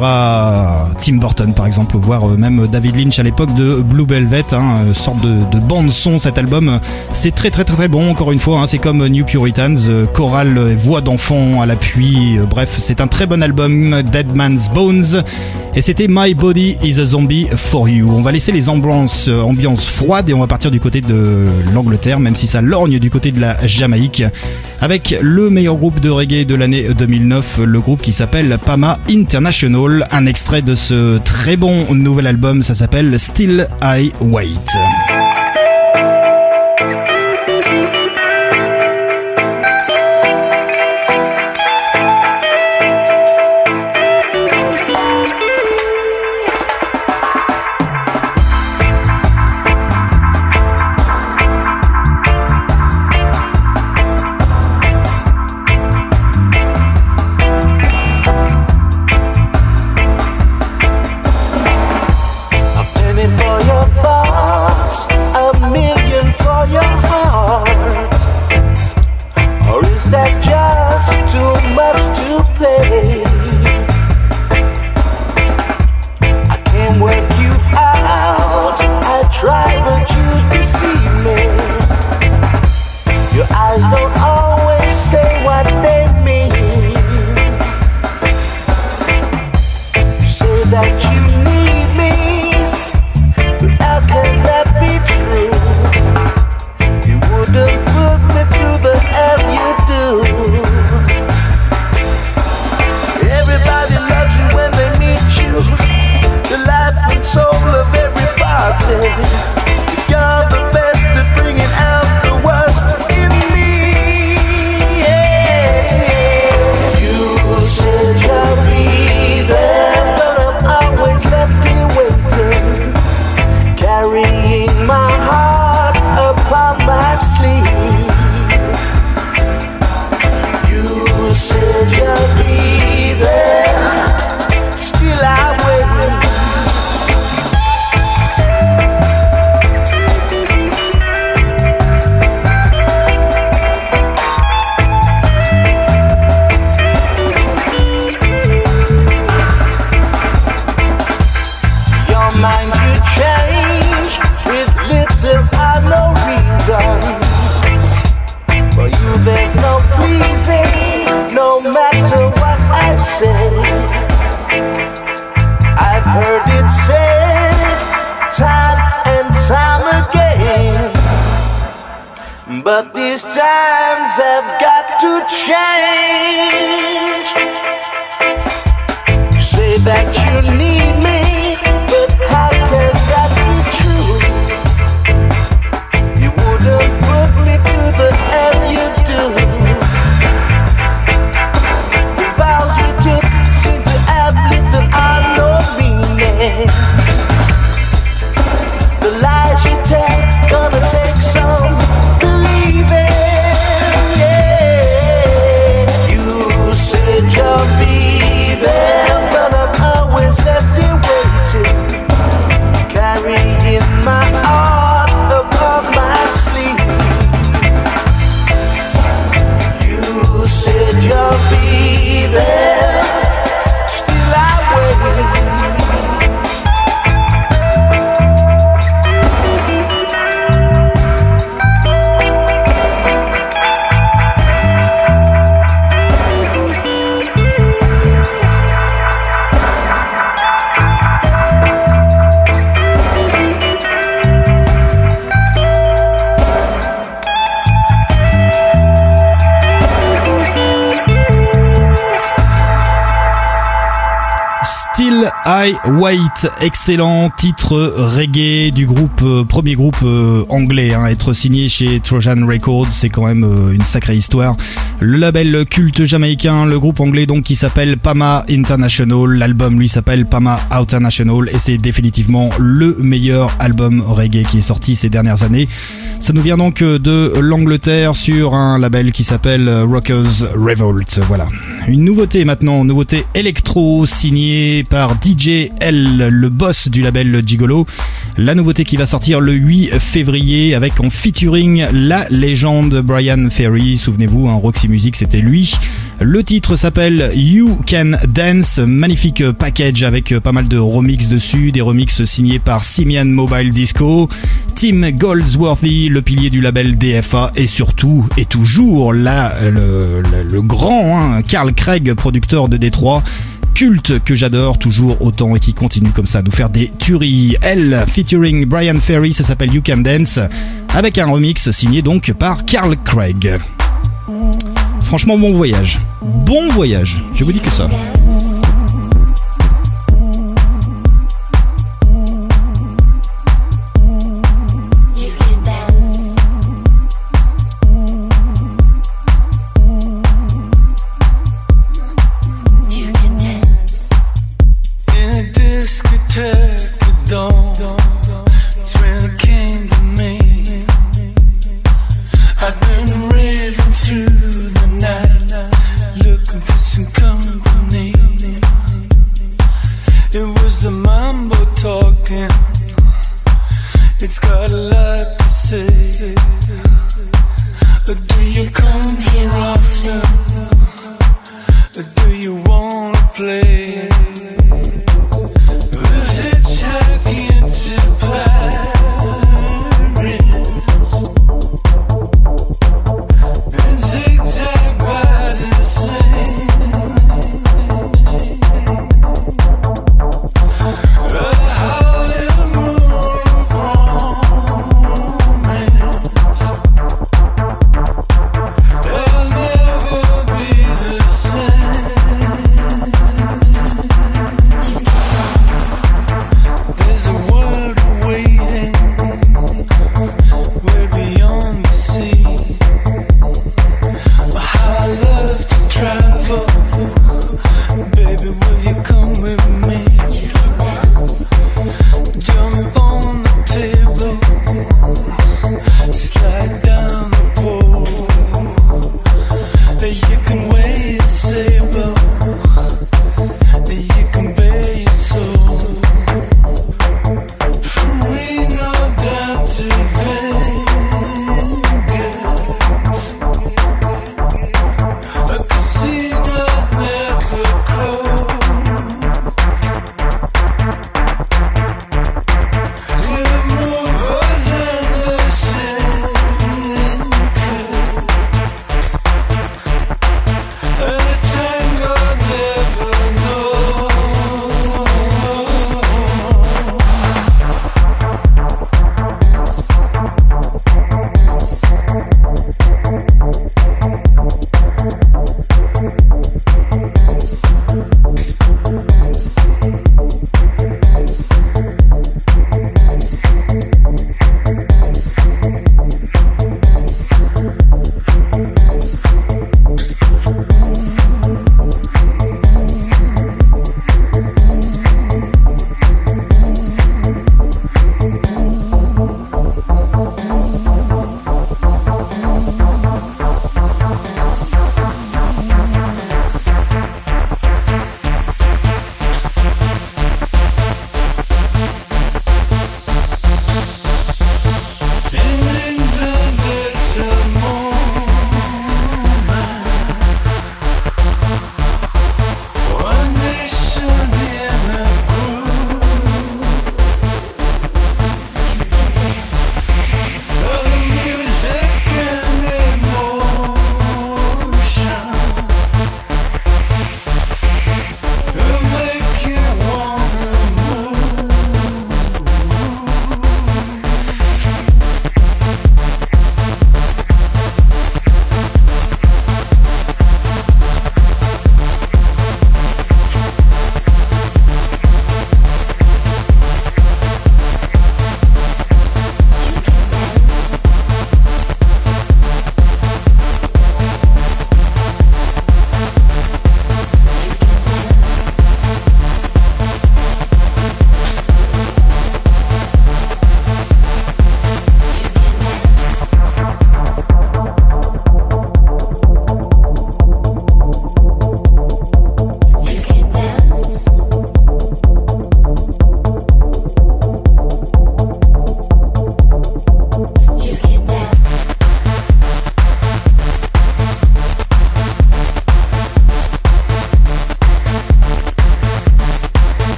[SPEAKER 3] à Tim Burton par exemple, voire même David Lynch à l'époque de Blue Velvet, hein, sorte de, de bande-son cet album. C'est très très très très bon, encore une fois, hein, c'est comme New Puritans, chorale, voix d'enfant à l'appui, bref, c'est un très bon album, Dead Man's Bones. Et c'était My Body is a Zombie for You. On va laisser les ambiances, ambiances froides et on va partir du côté de l'Angleterre, même si ça lorgne du côté de la Jamaïque, avec le meilleur groupe de reggae de l'année deux mille neuf, le groupe qui s'appelle s'appelle Pama International. Un extrait de ce très bon nouvel album, ça s'appelle Still I Wait.
[SPEAKER 9] But these times have got to change. You say that you need me, but how can that be true? You wouldn't put me through the hell you do. The vows we took seem to have little or no meaning. The lies you tell gonna take some
[SPEAKER 3] I Wait, excellent titre reggae du groupe, euh, premier groupe euh, anglais, hein, être signé chez Trojan Records, c'est quand même euh, une sacrée histoire. Le label culte jamaïcain, le groupe anglais donc qui s'appelle Pama International, l'album lui s'appelle Pama International et c'est définitivement le meilleur album reggae qui est sorti ces dernières années. Ça nous vient donc de l'Angleterre sur un label qui s'appelle Rockers Revolt. Voilà. Une nouveauté maintenant, nouveauté électro signée par D J L, le boss du label Gigolo. La nouveauté qui va sortir le huit février avec en featuring la légende Brian Ferry. Souvenez-vous, hein, Roxy Music, c'était lui. Le titre s'appelle You Can Dance, magnifique package avec pas mal de remix dessus, des remixes signés par Simian Mobile Disco, Tim Goldsworthy, le pilier du label D F A et surtout et toujours là le, le, le grand hein, Carl Craig, producteur de Détroit, culte que j'adore toujours autant et qui continue comme ça à nous faire des tueries. Elle featuring Brian Ferry, ça s'appelle You Can Dance avec un remix signé donc par Carl Craig. Franchement bon voyage, bon voyage, je vous dis que ça.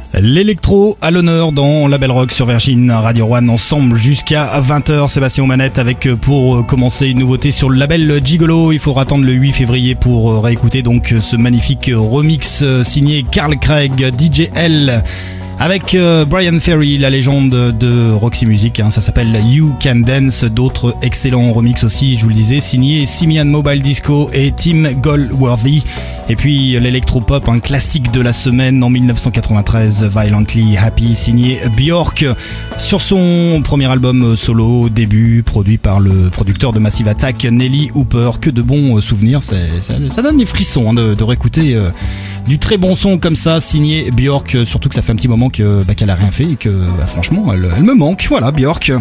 [SPEAKER 3] L'électro à l'honneur dans la Belle Rock sur Virgin Radio One, ensemble jusqu'à vingt heures. Sébastien aux manettes avec, pour commencer, une nouveauté sur le label Gigolo. Il faudra attendre le huit février pour réécouter donc ce magnifique remix signé Carl Craig, D J L, avec euh, Brian Ferry, la légende de Roxy Music, hein, ça s'appelle You Can Dance. D'autres excellents remix aussi, je vous le disais, signés Simian Mobile Disco et Tim Goldworthy. Et puis l'électropop, un classique de la semaine en dix-neuf cent quatre-vingt-treize, Violently Happy, signé Björk, sur son premier album solo, début, produit par le producteur de Massive Attack, Nelly Hooper. Que de bons souvenirs, c'est, ça, ça donne des frissons hein, de, de réécouter euh, du très bon son comme ça, signé Björk, surtout que ça fait un petit moment que, bah, qu'elle a rien fait et que bah, franchement elle, elle me manque. Voilà, Björk.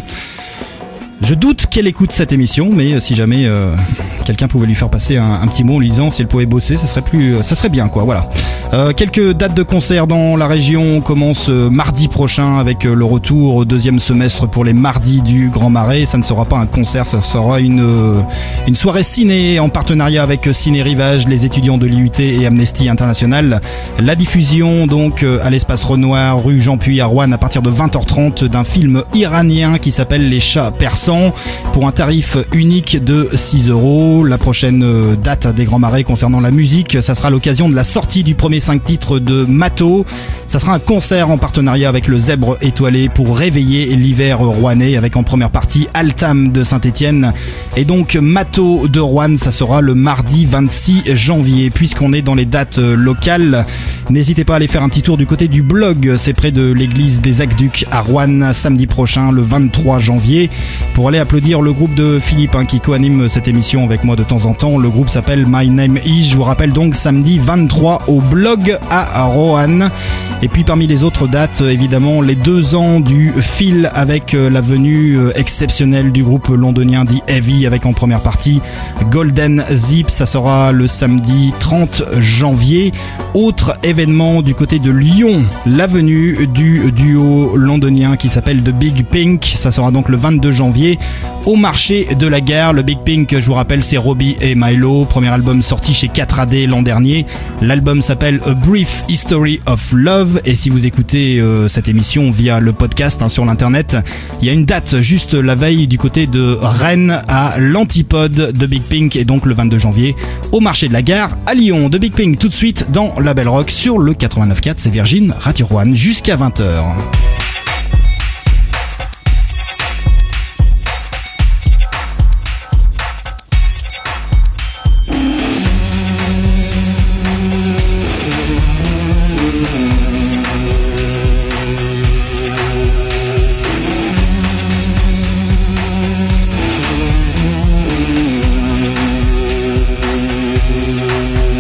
[SPEAKER 3] Je doute qu'elle écoute cette émission, mais si jamais euh, quelqu'un pouvait lui faire passer un, un petit mot en lui disant si elle pouvait bosser, ça serait plus, ça serait bien quoi. Voilà. Euh, quelques dates de concert dans la région. On commence euh, mardi prochain avec euh, le retour au deuxième semestre pour les mardis du Grand Marais. Ça ne sera pas un concert, ça sera une euh, une soirée ciné en partenariat avec Ciné Rivage, les étudiants de l'I U T et Amnesty International. La diffusion donc euh, à l'espace Renoir, rue Jean-Puy à Roanne, à partir de vingt heures trente, d'un film iranien qui s'appelle Les Chats Persans, pour un tarif unique de six euros. La prochaine date des Grands Marais concernant la musique, ça sera l'occasion de la sortie du premier cinq titres de Mato. Ça sera un concert en partenariat avec le Zèbre Étoilé pour réveiller l'hiver rouennais, avec en première partie Altam de Saint-Étienne et donc Mato de Roanne. Ça sera le mardi vingt-six janvier. Puisqu'on est dans les dates locales, n'hésitez pas à aller faire un petit tour du côté du blog, c'est près de l'église des Aqueducs à Roanne, samedi prochain le vingt-trois janvier, pour aller applaudir le groupe de Philippe hein, qui co-anime cette émission avec moi de temps en temps. Le groupe s'appelle My Name Is. Je vous rappelle donc samedi vingt-trois au blog à Roanne. Et puis parmi les autres dates, évidemment les deux ans du Phil, avec la venue exceptionnelle du groupe londonien The Heavy, avec en première partie Golden Zip. Ça sera le samedi trente janvier. Autre événement du côté de Lyon, la venue du duo londonien qui s'appelle The Big Pink. Ça sera donc le vingt-deux janvier au marché de la gare. Le Big Pink, je vous rappelle, c'est Robbie et Milo, premier album sorti chez quatre A D l'an dernier. L'album s'appelle A Brief History of Love, et si vous écoutez euh, cette émission via le podcast hein, sur l'internet, il y a une date juste la veille du côté de Rennes à l'Antipode de Big Pink, et donc le vingt-deux janvier au marché de la gare à Lyon. De Big Pink tout de suite dans la Belle Rock sur le quatre-vingt-neuf virgule quatre, c'est Virgin Radio One jusqu'à vingt heures.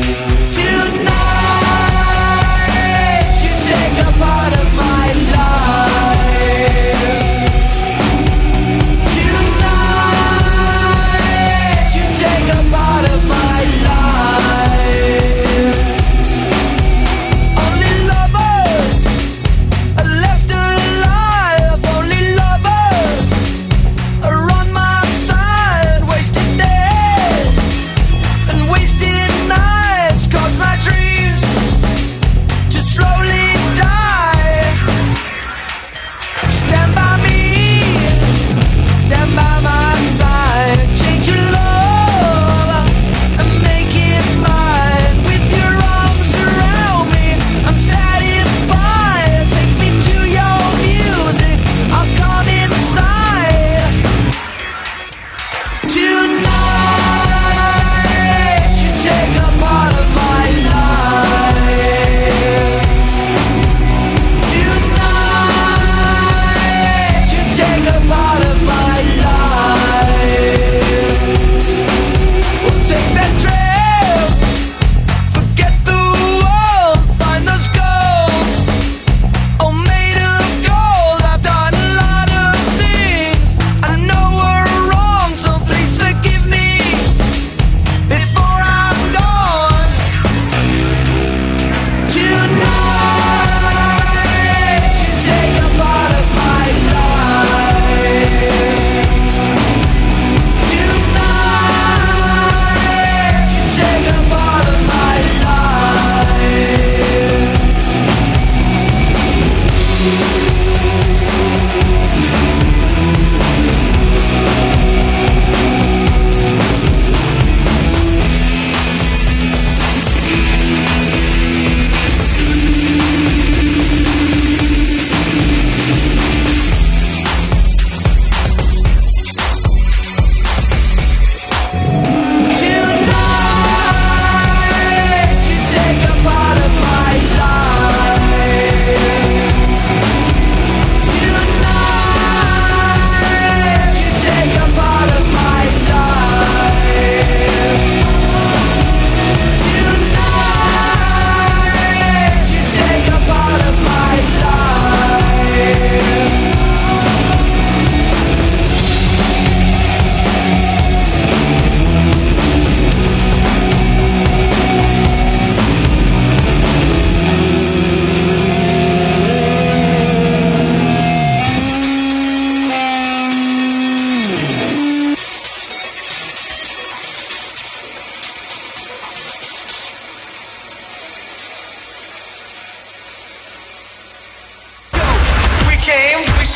[SPEAKER 12] Tonight, you take a part of my life.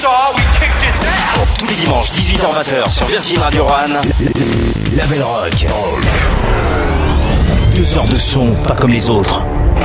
[SPEAKER 2] Tous les dimanches, dix-huit heures vingt sur Virgin Radio One. La Belle Rock. Deux heures de son, pas comme les autres.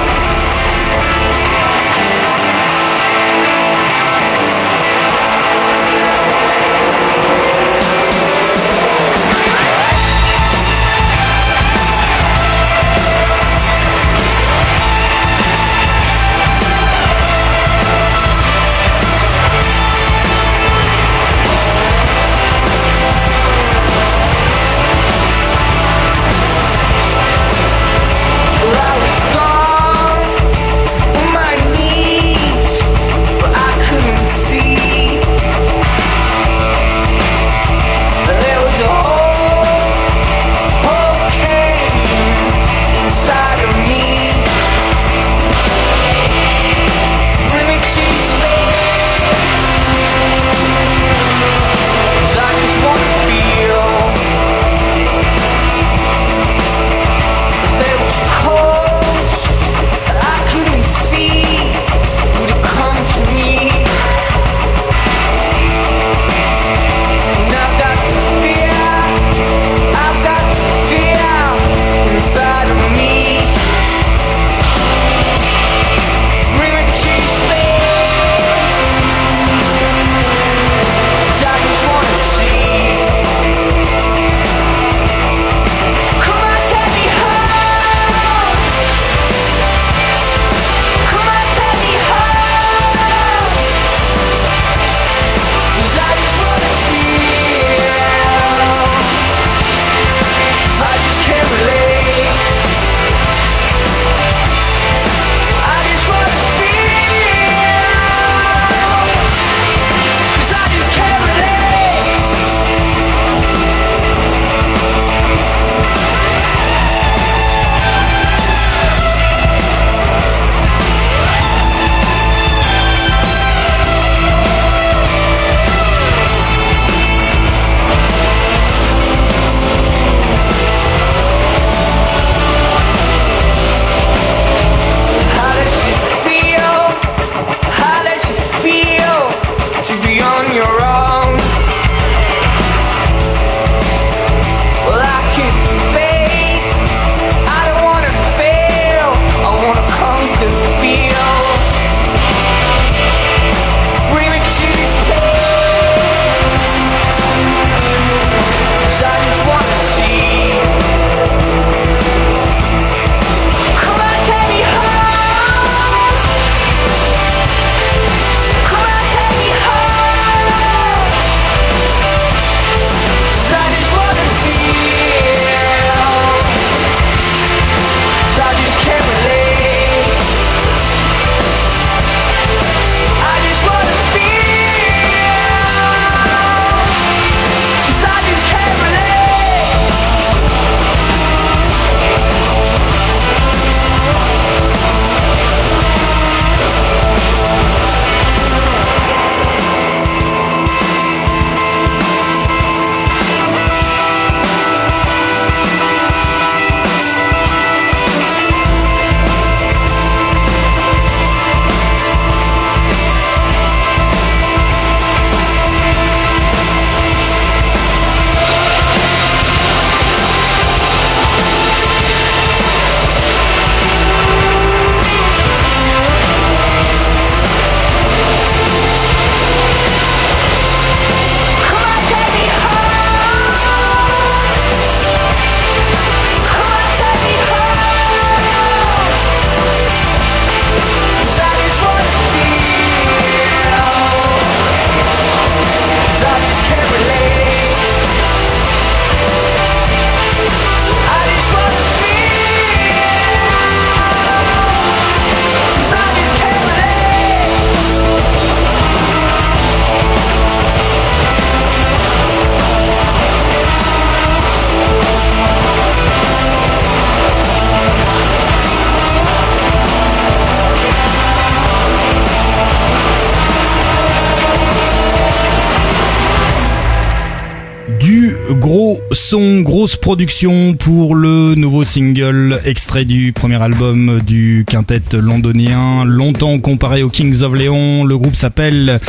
[SPEAKER 3] Gros son, grosse production pour le nouveau single extrait du premier album du quintet londonien, longtemps comparé aux Kings of Leon. Le groupe s'appelle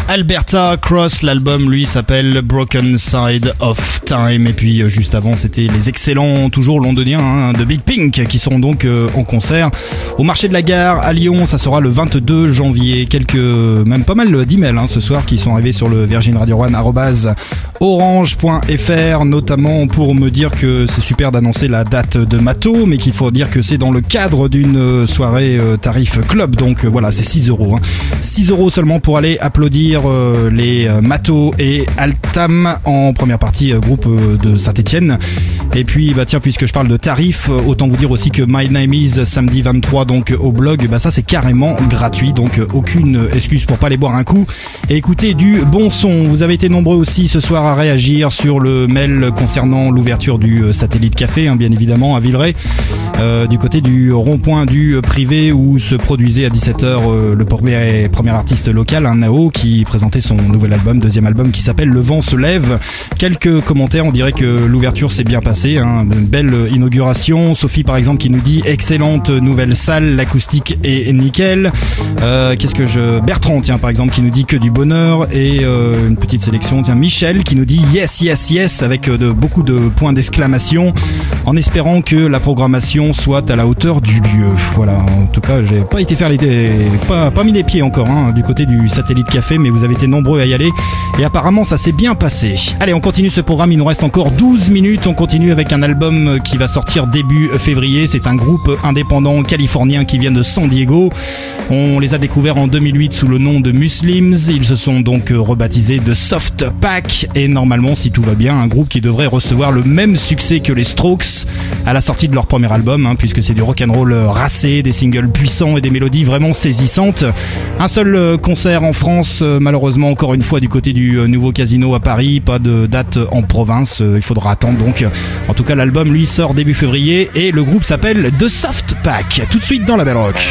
[SPEAKER 3] Alberta Cross, l'album lui s'appelle Broken Side of Time, et puis juste avant c'était les excellents, toujours londoniens, hein, de Big Pink qui seront donc euh, en concert au marché de la gare à Lyon. Ça sera le vingt-deux janvier. Quelques, même pas mal d'emails hein, ce soir qui sont arrivés sur le virgin radio one arobase orange point f r, notamment pour me dire que c'est super d'annoncer la date de Mato, mais qu'il faut dire que c'est dans le cadre d'une soirée euh, tarif club, donc euh, voilà, c'est six euros hein. six euros seulement pour aller applaudir euh, les euh, Mato et Altam en première partie, euh, groupe euh, de Saint-Etienne. Et puis bah tiens, puisque je parle de tarifs, euh, autant vous dire aussi que My Name Is samedi vingt-trois donc au blog, bah ça c'est carrément gratuit, donc euh, aucune excuse pour pas aller boire un coup et écouter du bon son. Vous avez été nombreux aussi ce soir à réagir sur le mail concernant l'ouverture du euh, Satellite Café, hein, bien évidemment à Villeray, euh, du côté du rond-point du privé où se produisait à dix-sept heures euh, le premier, premier artiste local, un Nao, qui présentait son nouvel album, deuxième album qui s'appelle Le Vent se lève. Quelques commentaires, on dirait que l'ouverture s'est bien passée, hein, une belle inauguration. Sophie par exemple qui nous dit excellente nouvelle salle, l'acoustique est nickel. Euh, qu'est-ce que je... Bertrand tiens par exemple qui nous dit que du bonheur, et euh, une petite sélection, tiens Michel qui nous dit yes yes yes avec de, beaucoup de points d'exclamation, en espérant que la programmation soit à la hauteur du lieu. Voilà, en tout cas j'ai pas été faire les pas, pas mis les pieds encore hein, du côté du Satellite Café, mais vous avez été nombreux à y aller et apparemment ça s'est bien passé. Allez, on continue ce programme, il nous reste encore douze minutes. On continue avec un album qui va sortir début février. C'est un groupe indépendant californien qui vient de San Diego. On les a découverts en deux mille huit sous le nom de Muslims. Ils se sont donc rebaptisés de Soft Pack, et normalement si tout va bien un groupe qui devrait recevoir le même succès que les Strokes à la sortie de leur premier album, hein, puisque c'est du rock'n'roll racé, des singles puissants et des mélodies vraiment saisissantes. Un seul concert en France, malheureusement encore une fois du côté du nouveau Casino à Paris, pas de date en province, il faudra attendre donc. En tout cas l'album lui sort début février et le groupe s'appelle The Soft Pack. Tout de suite dans la Belle Rock.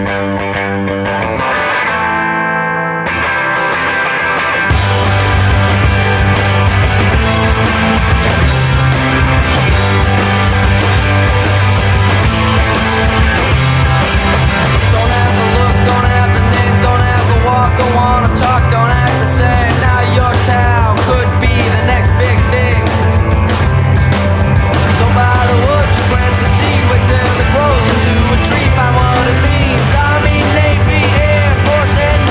[SPEAKER 9] Find what it means. I mean, Navy, Air Force, and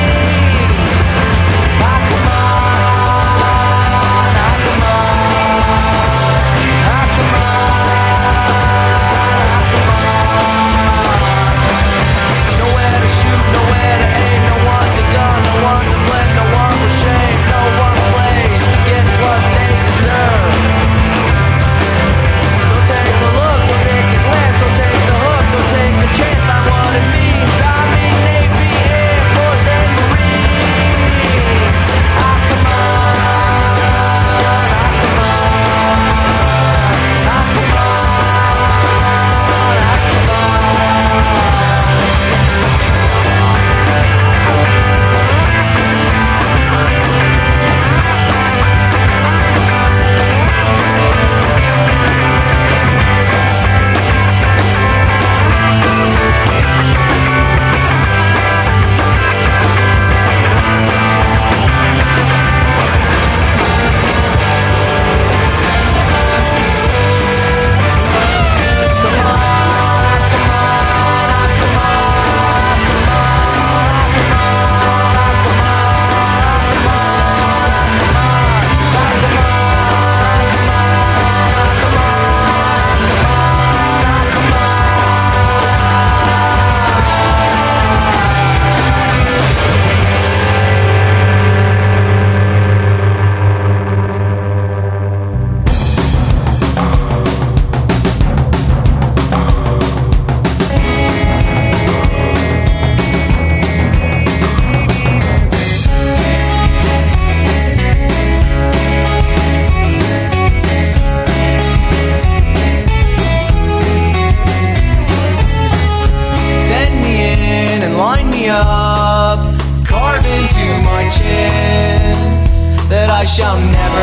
[SPEAKER 12] I shall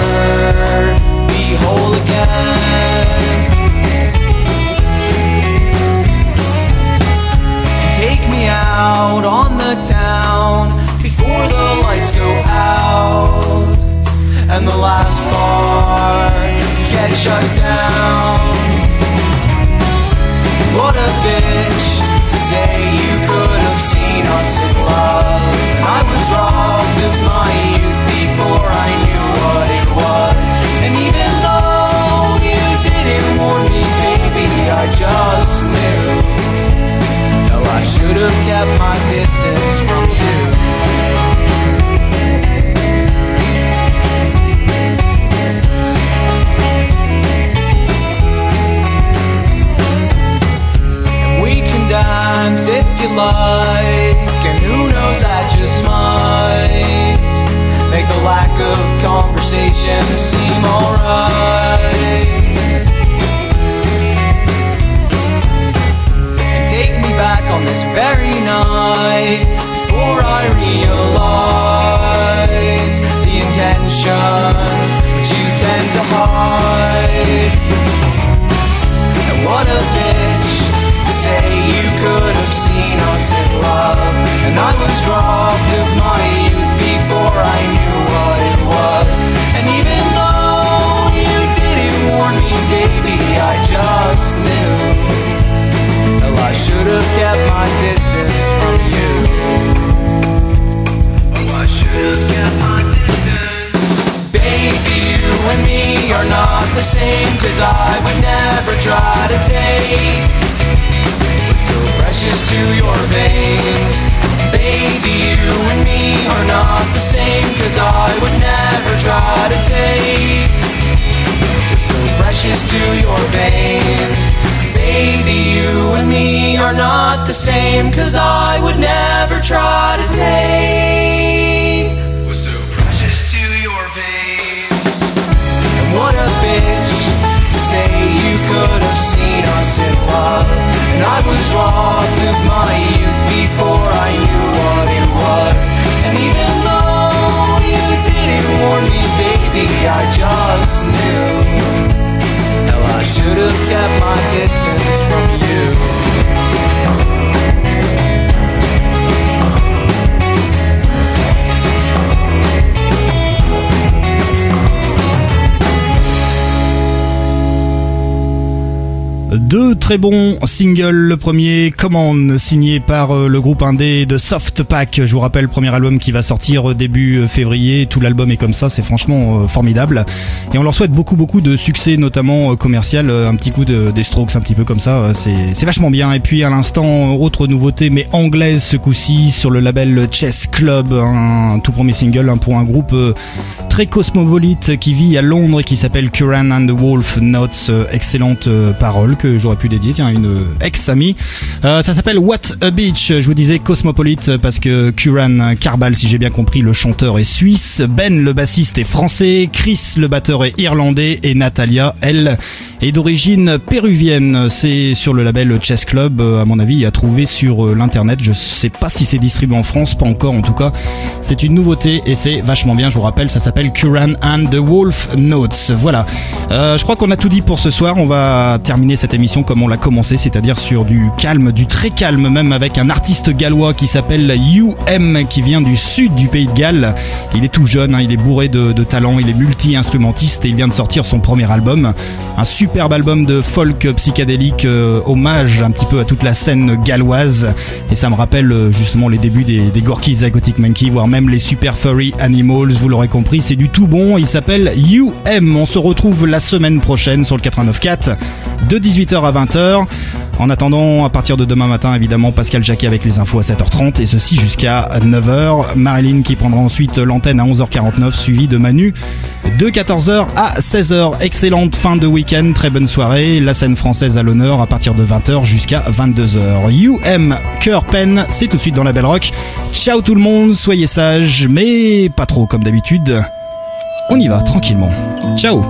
[SPEAKER 12] never be whole again. And take me out on the town before the lights go out and the last bar gets shut down. What a bitch to say you could have seen us in love. I was robbed of my youth before I knew what it was. And even though you didn't warn me, baby, I just knew. No, I should have kept my distance from you. Dance if you like, and who knows, that just might make the lack of conversation seem alright. And take me back on this very night before I realize the intentions that you tend to hide. And what a bitch say you could have seen us in love. And I was robbed of my youth before I knew what it was. And even though you didn't warn me, baby, I just knew. Well, I should have kept my distance from you. Oh, I should have kept my distance. Baby, you and me are not the same, 'cause I would never try to take precious to your veins. Baby, you and me are not the same, 'cause I would never try to take what's so precious to your veins. Baby, you and me are not the same, 'cause I would never try to take what's so precious to your veins. And what a bitch to say you could have seen us in love. And I was robbed of my youth before I knew what it was. And even though you didn't warn me, baby, I just knew. Now I should have kept my distance from you.
[SPEAKER 3] Deux très bons singles. Le premier, Come On, signé par le groupe indé de Soft Pack. Je vous rappelle, premier album qui va sortir début février. Tout l'album est comme ça, c'est franchement formidable. Et on leur souhaite beaucoup beaucoup de succès, notamment commercial. Un petit coup de, des Strokes, un petit peu comme ça. C'est, c'est vachement bien. Et puis à l'instant, autre nouveauté, mais anglaise ce coup-ci, sur le label Chess Club. Un tout premier single pour un groupe très cosmopolite qui vit à Londres et qui s'appelle Curran and the Wolf Notes. Excellente parole que j'aurais pu dédier, tiens, une ex-amie. Euh, ça s'appelle What a Beach. Je vous disais cosmopolite parce que Curran Carball, si j'ai bien compris, le chanteur est suisse, Ben le bassiste est français, Chris le batteur est irlandais et Natalia, elle, est d'origine péruvienne. C'est sur le label Chess Club, à mon avis, à trouver sur l'internet. Je sais pas si c'est distribué en France, pas encore en tout cas. C'est une nouveauté et c'est vachement bien, je vous rappelle, ça s'appelle Curran and the Wolf Notes. Voilà. Euh, je crois qu'on a tout dit pour ce soir. On va terminer cette émission comme on l'a commencé, c'est-à-dire sur du calme, du très calme même, avec un artiste gallois qui s'appelle U M, qui vient du sud du pays de Galles. Il est tout jeune, hein, il est bourré de, de talent, il est multi-instrumentiste et il vient de sortir son premier album, un superbe album de folk psychédélique, euh, hommage un petit peu à toute la scène galloise, et ça me rappelle euh, justement les débuts des, des Gorky's Aquatic Monkey, voire même les Super Furry Animals. Vous l'aurez compris, c'est du tout bon. Il s'appelle U M. On se retrouve la semaine prochaine sur le quatre-vingt-neuf quatre de dix-huit heures à vingt heures. En attendant, à partir de demain matin, évidemment, Pascal Jacquet avec les infos à sept heures trente, et ceci jusqu'à neuf heures. Marilyn qui prendra ensuite l'antenne à onze heures quarante-neuf, suivi de Manu de quatorze heures à seize heures. Excellente fin de week-end, très bonne soirée. La scène française à l'honneur à partir de vingt heures jusqu'à vingt-deux heures. U M, Cœur Pen, c'est tout de suite dans la Belle Rock. Ciao tout le monde, soyez sages, mais pas trop comme d'habitude. On y va, tranquillement. Ciao.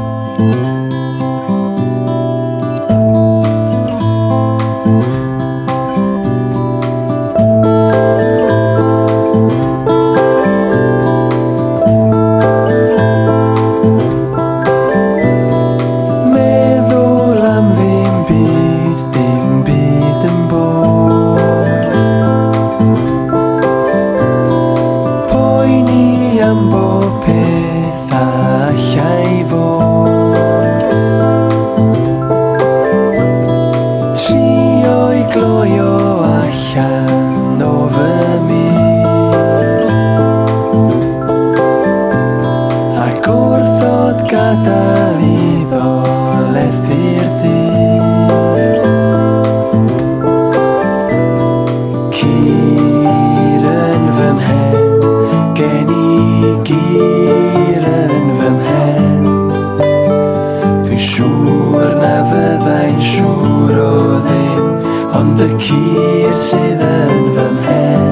[SPEAKER 9] am bob peth allai fod. Trio'i gloio allan o fy myd, ac wrthod gadael iddo lethu'r dydd. Cyr yn fy mhen, gen i gyr yn fy mhen. Dwi'n siŵr na fyddai'n siŵr o ddim, ond y cyr sydd yn fy mhen.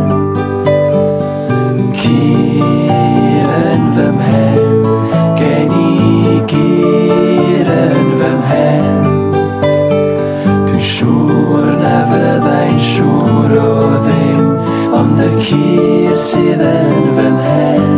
[SPEAKER 9] Cyr yn fy mhen, gen i gyr yn fy mhen. Dwi'n siŵr na fyddai'n siŵr o ddim, ond y cyr sydd yn fy mhen.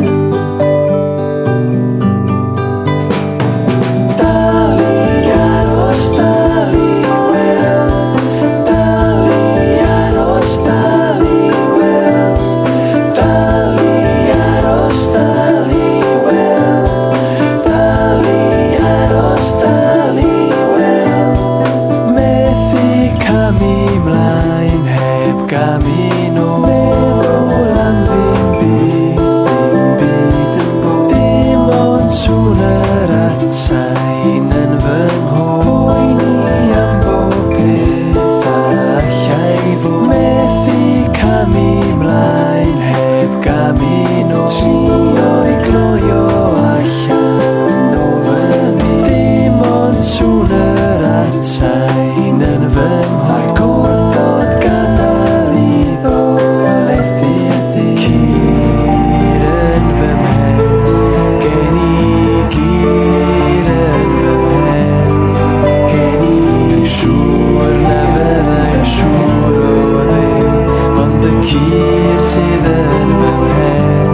[SPEAKER 9] Dal i aros, dal i weld, dal i aros, dal i weld, dal i aros, dal i weld, dal i aros, dal i weld. Methu camu mlaen heb gamu nôl, meddwl am ddim byd, ddim byd yn bod. Dim ond sŵn yr atsain yn fy mhôl, poeni am bob peth allai fod. Methu camu mlaen heb gamu nôl, trio'i gloio allan o fy myd. Dim ond sŵn yr atsain yn fy mhôl, ac wrthod gadael iddo lethu'r dydd. Cyr yn fy mhen, gen i gyr yn fy mhen. Gen i siŵr na fyddai'n siŵr o ddim, ond y cyr sydd yn fy mhen.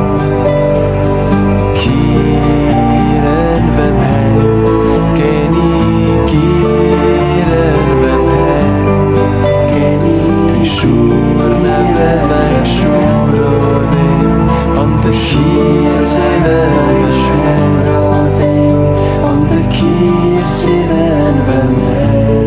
[SPEAKER 9] Cyr yn fy mhen, gen i gyr yn fy mhen. Gen i siŵr na fyddai'n siŵr o ddim, ond y cyr sydd yn fy siŵr o ddim, ond y cyr sydd yn fy mhen.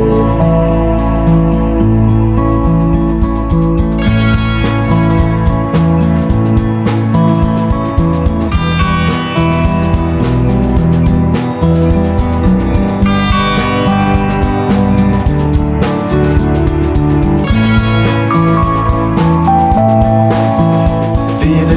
[SPEAKER 9] Fydd y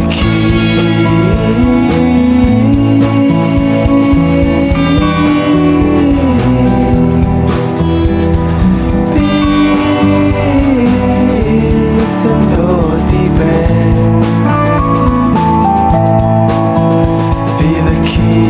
[SPEAKER 9] byth yn dod i ben. Fydd y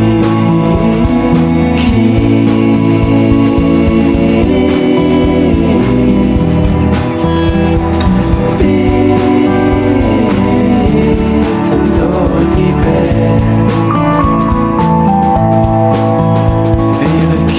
[SPEAKER 9] byth yn dod i ben. Fydd y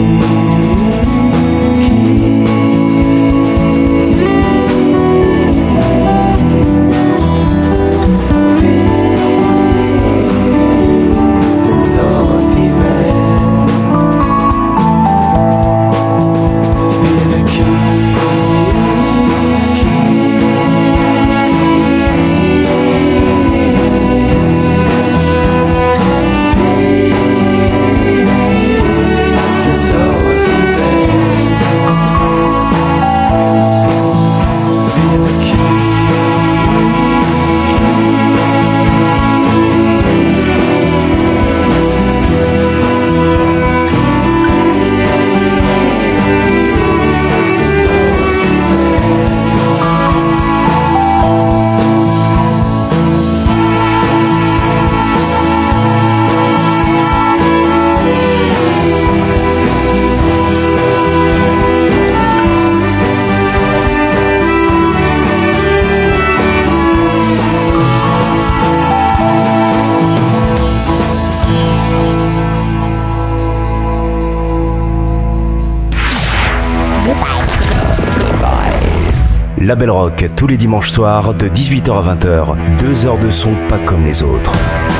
[SPEAKER 2] La Belle Rock, tous les dimanches soirs de dix-huit heures à vingt heures. Deux heures de son pas comme les autres.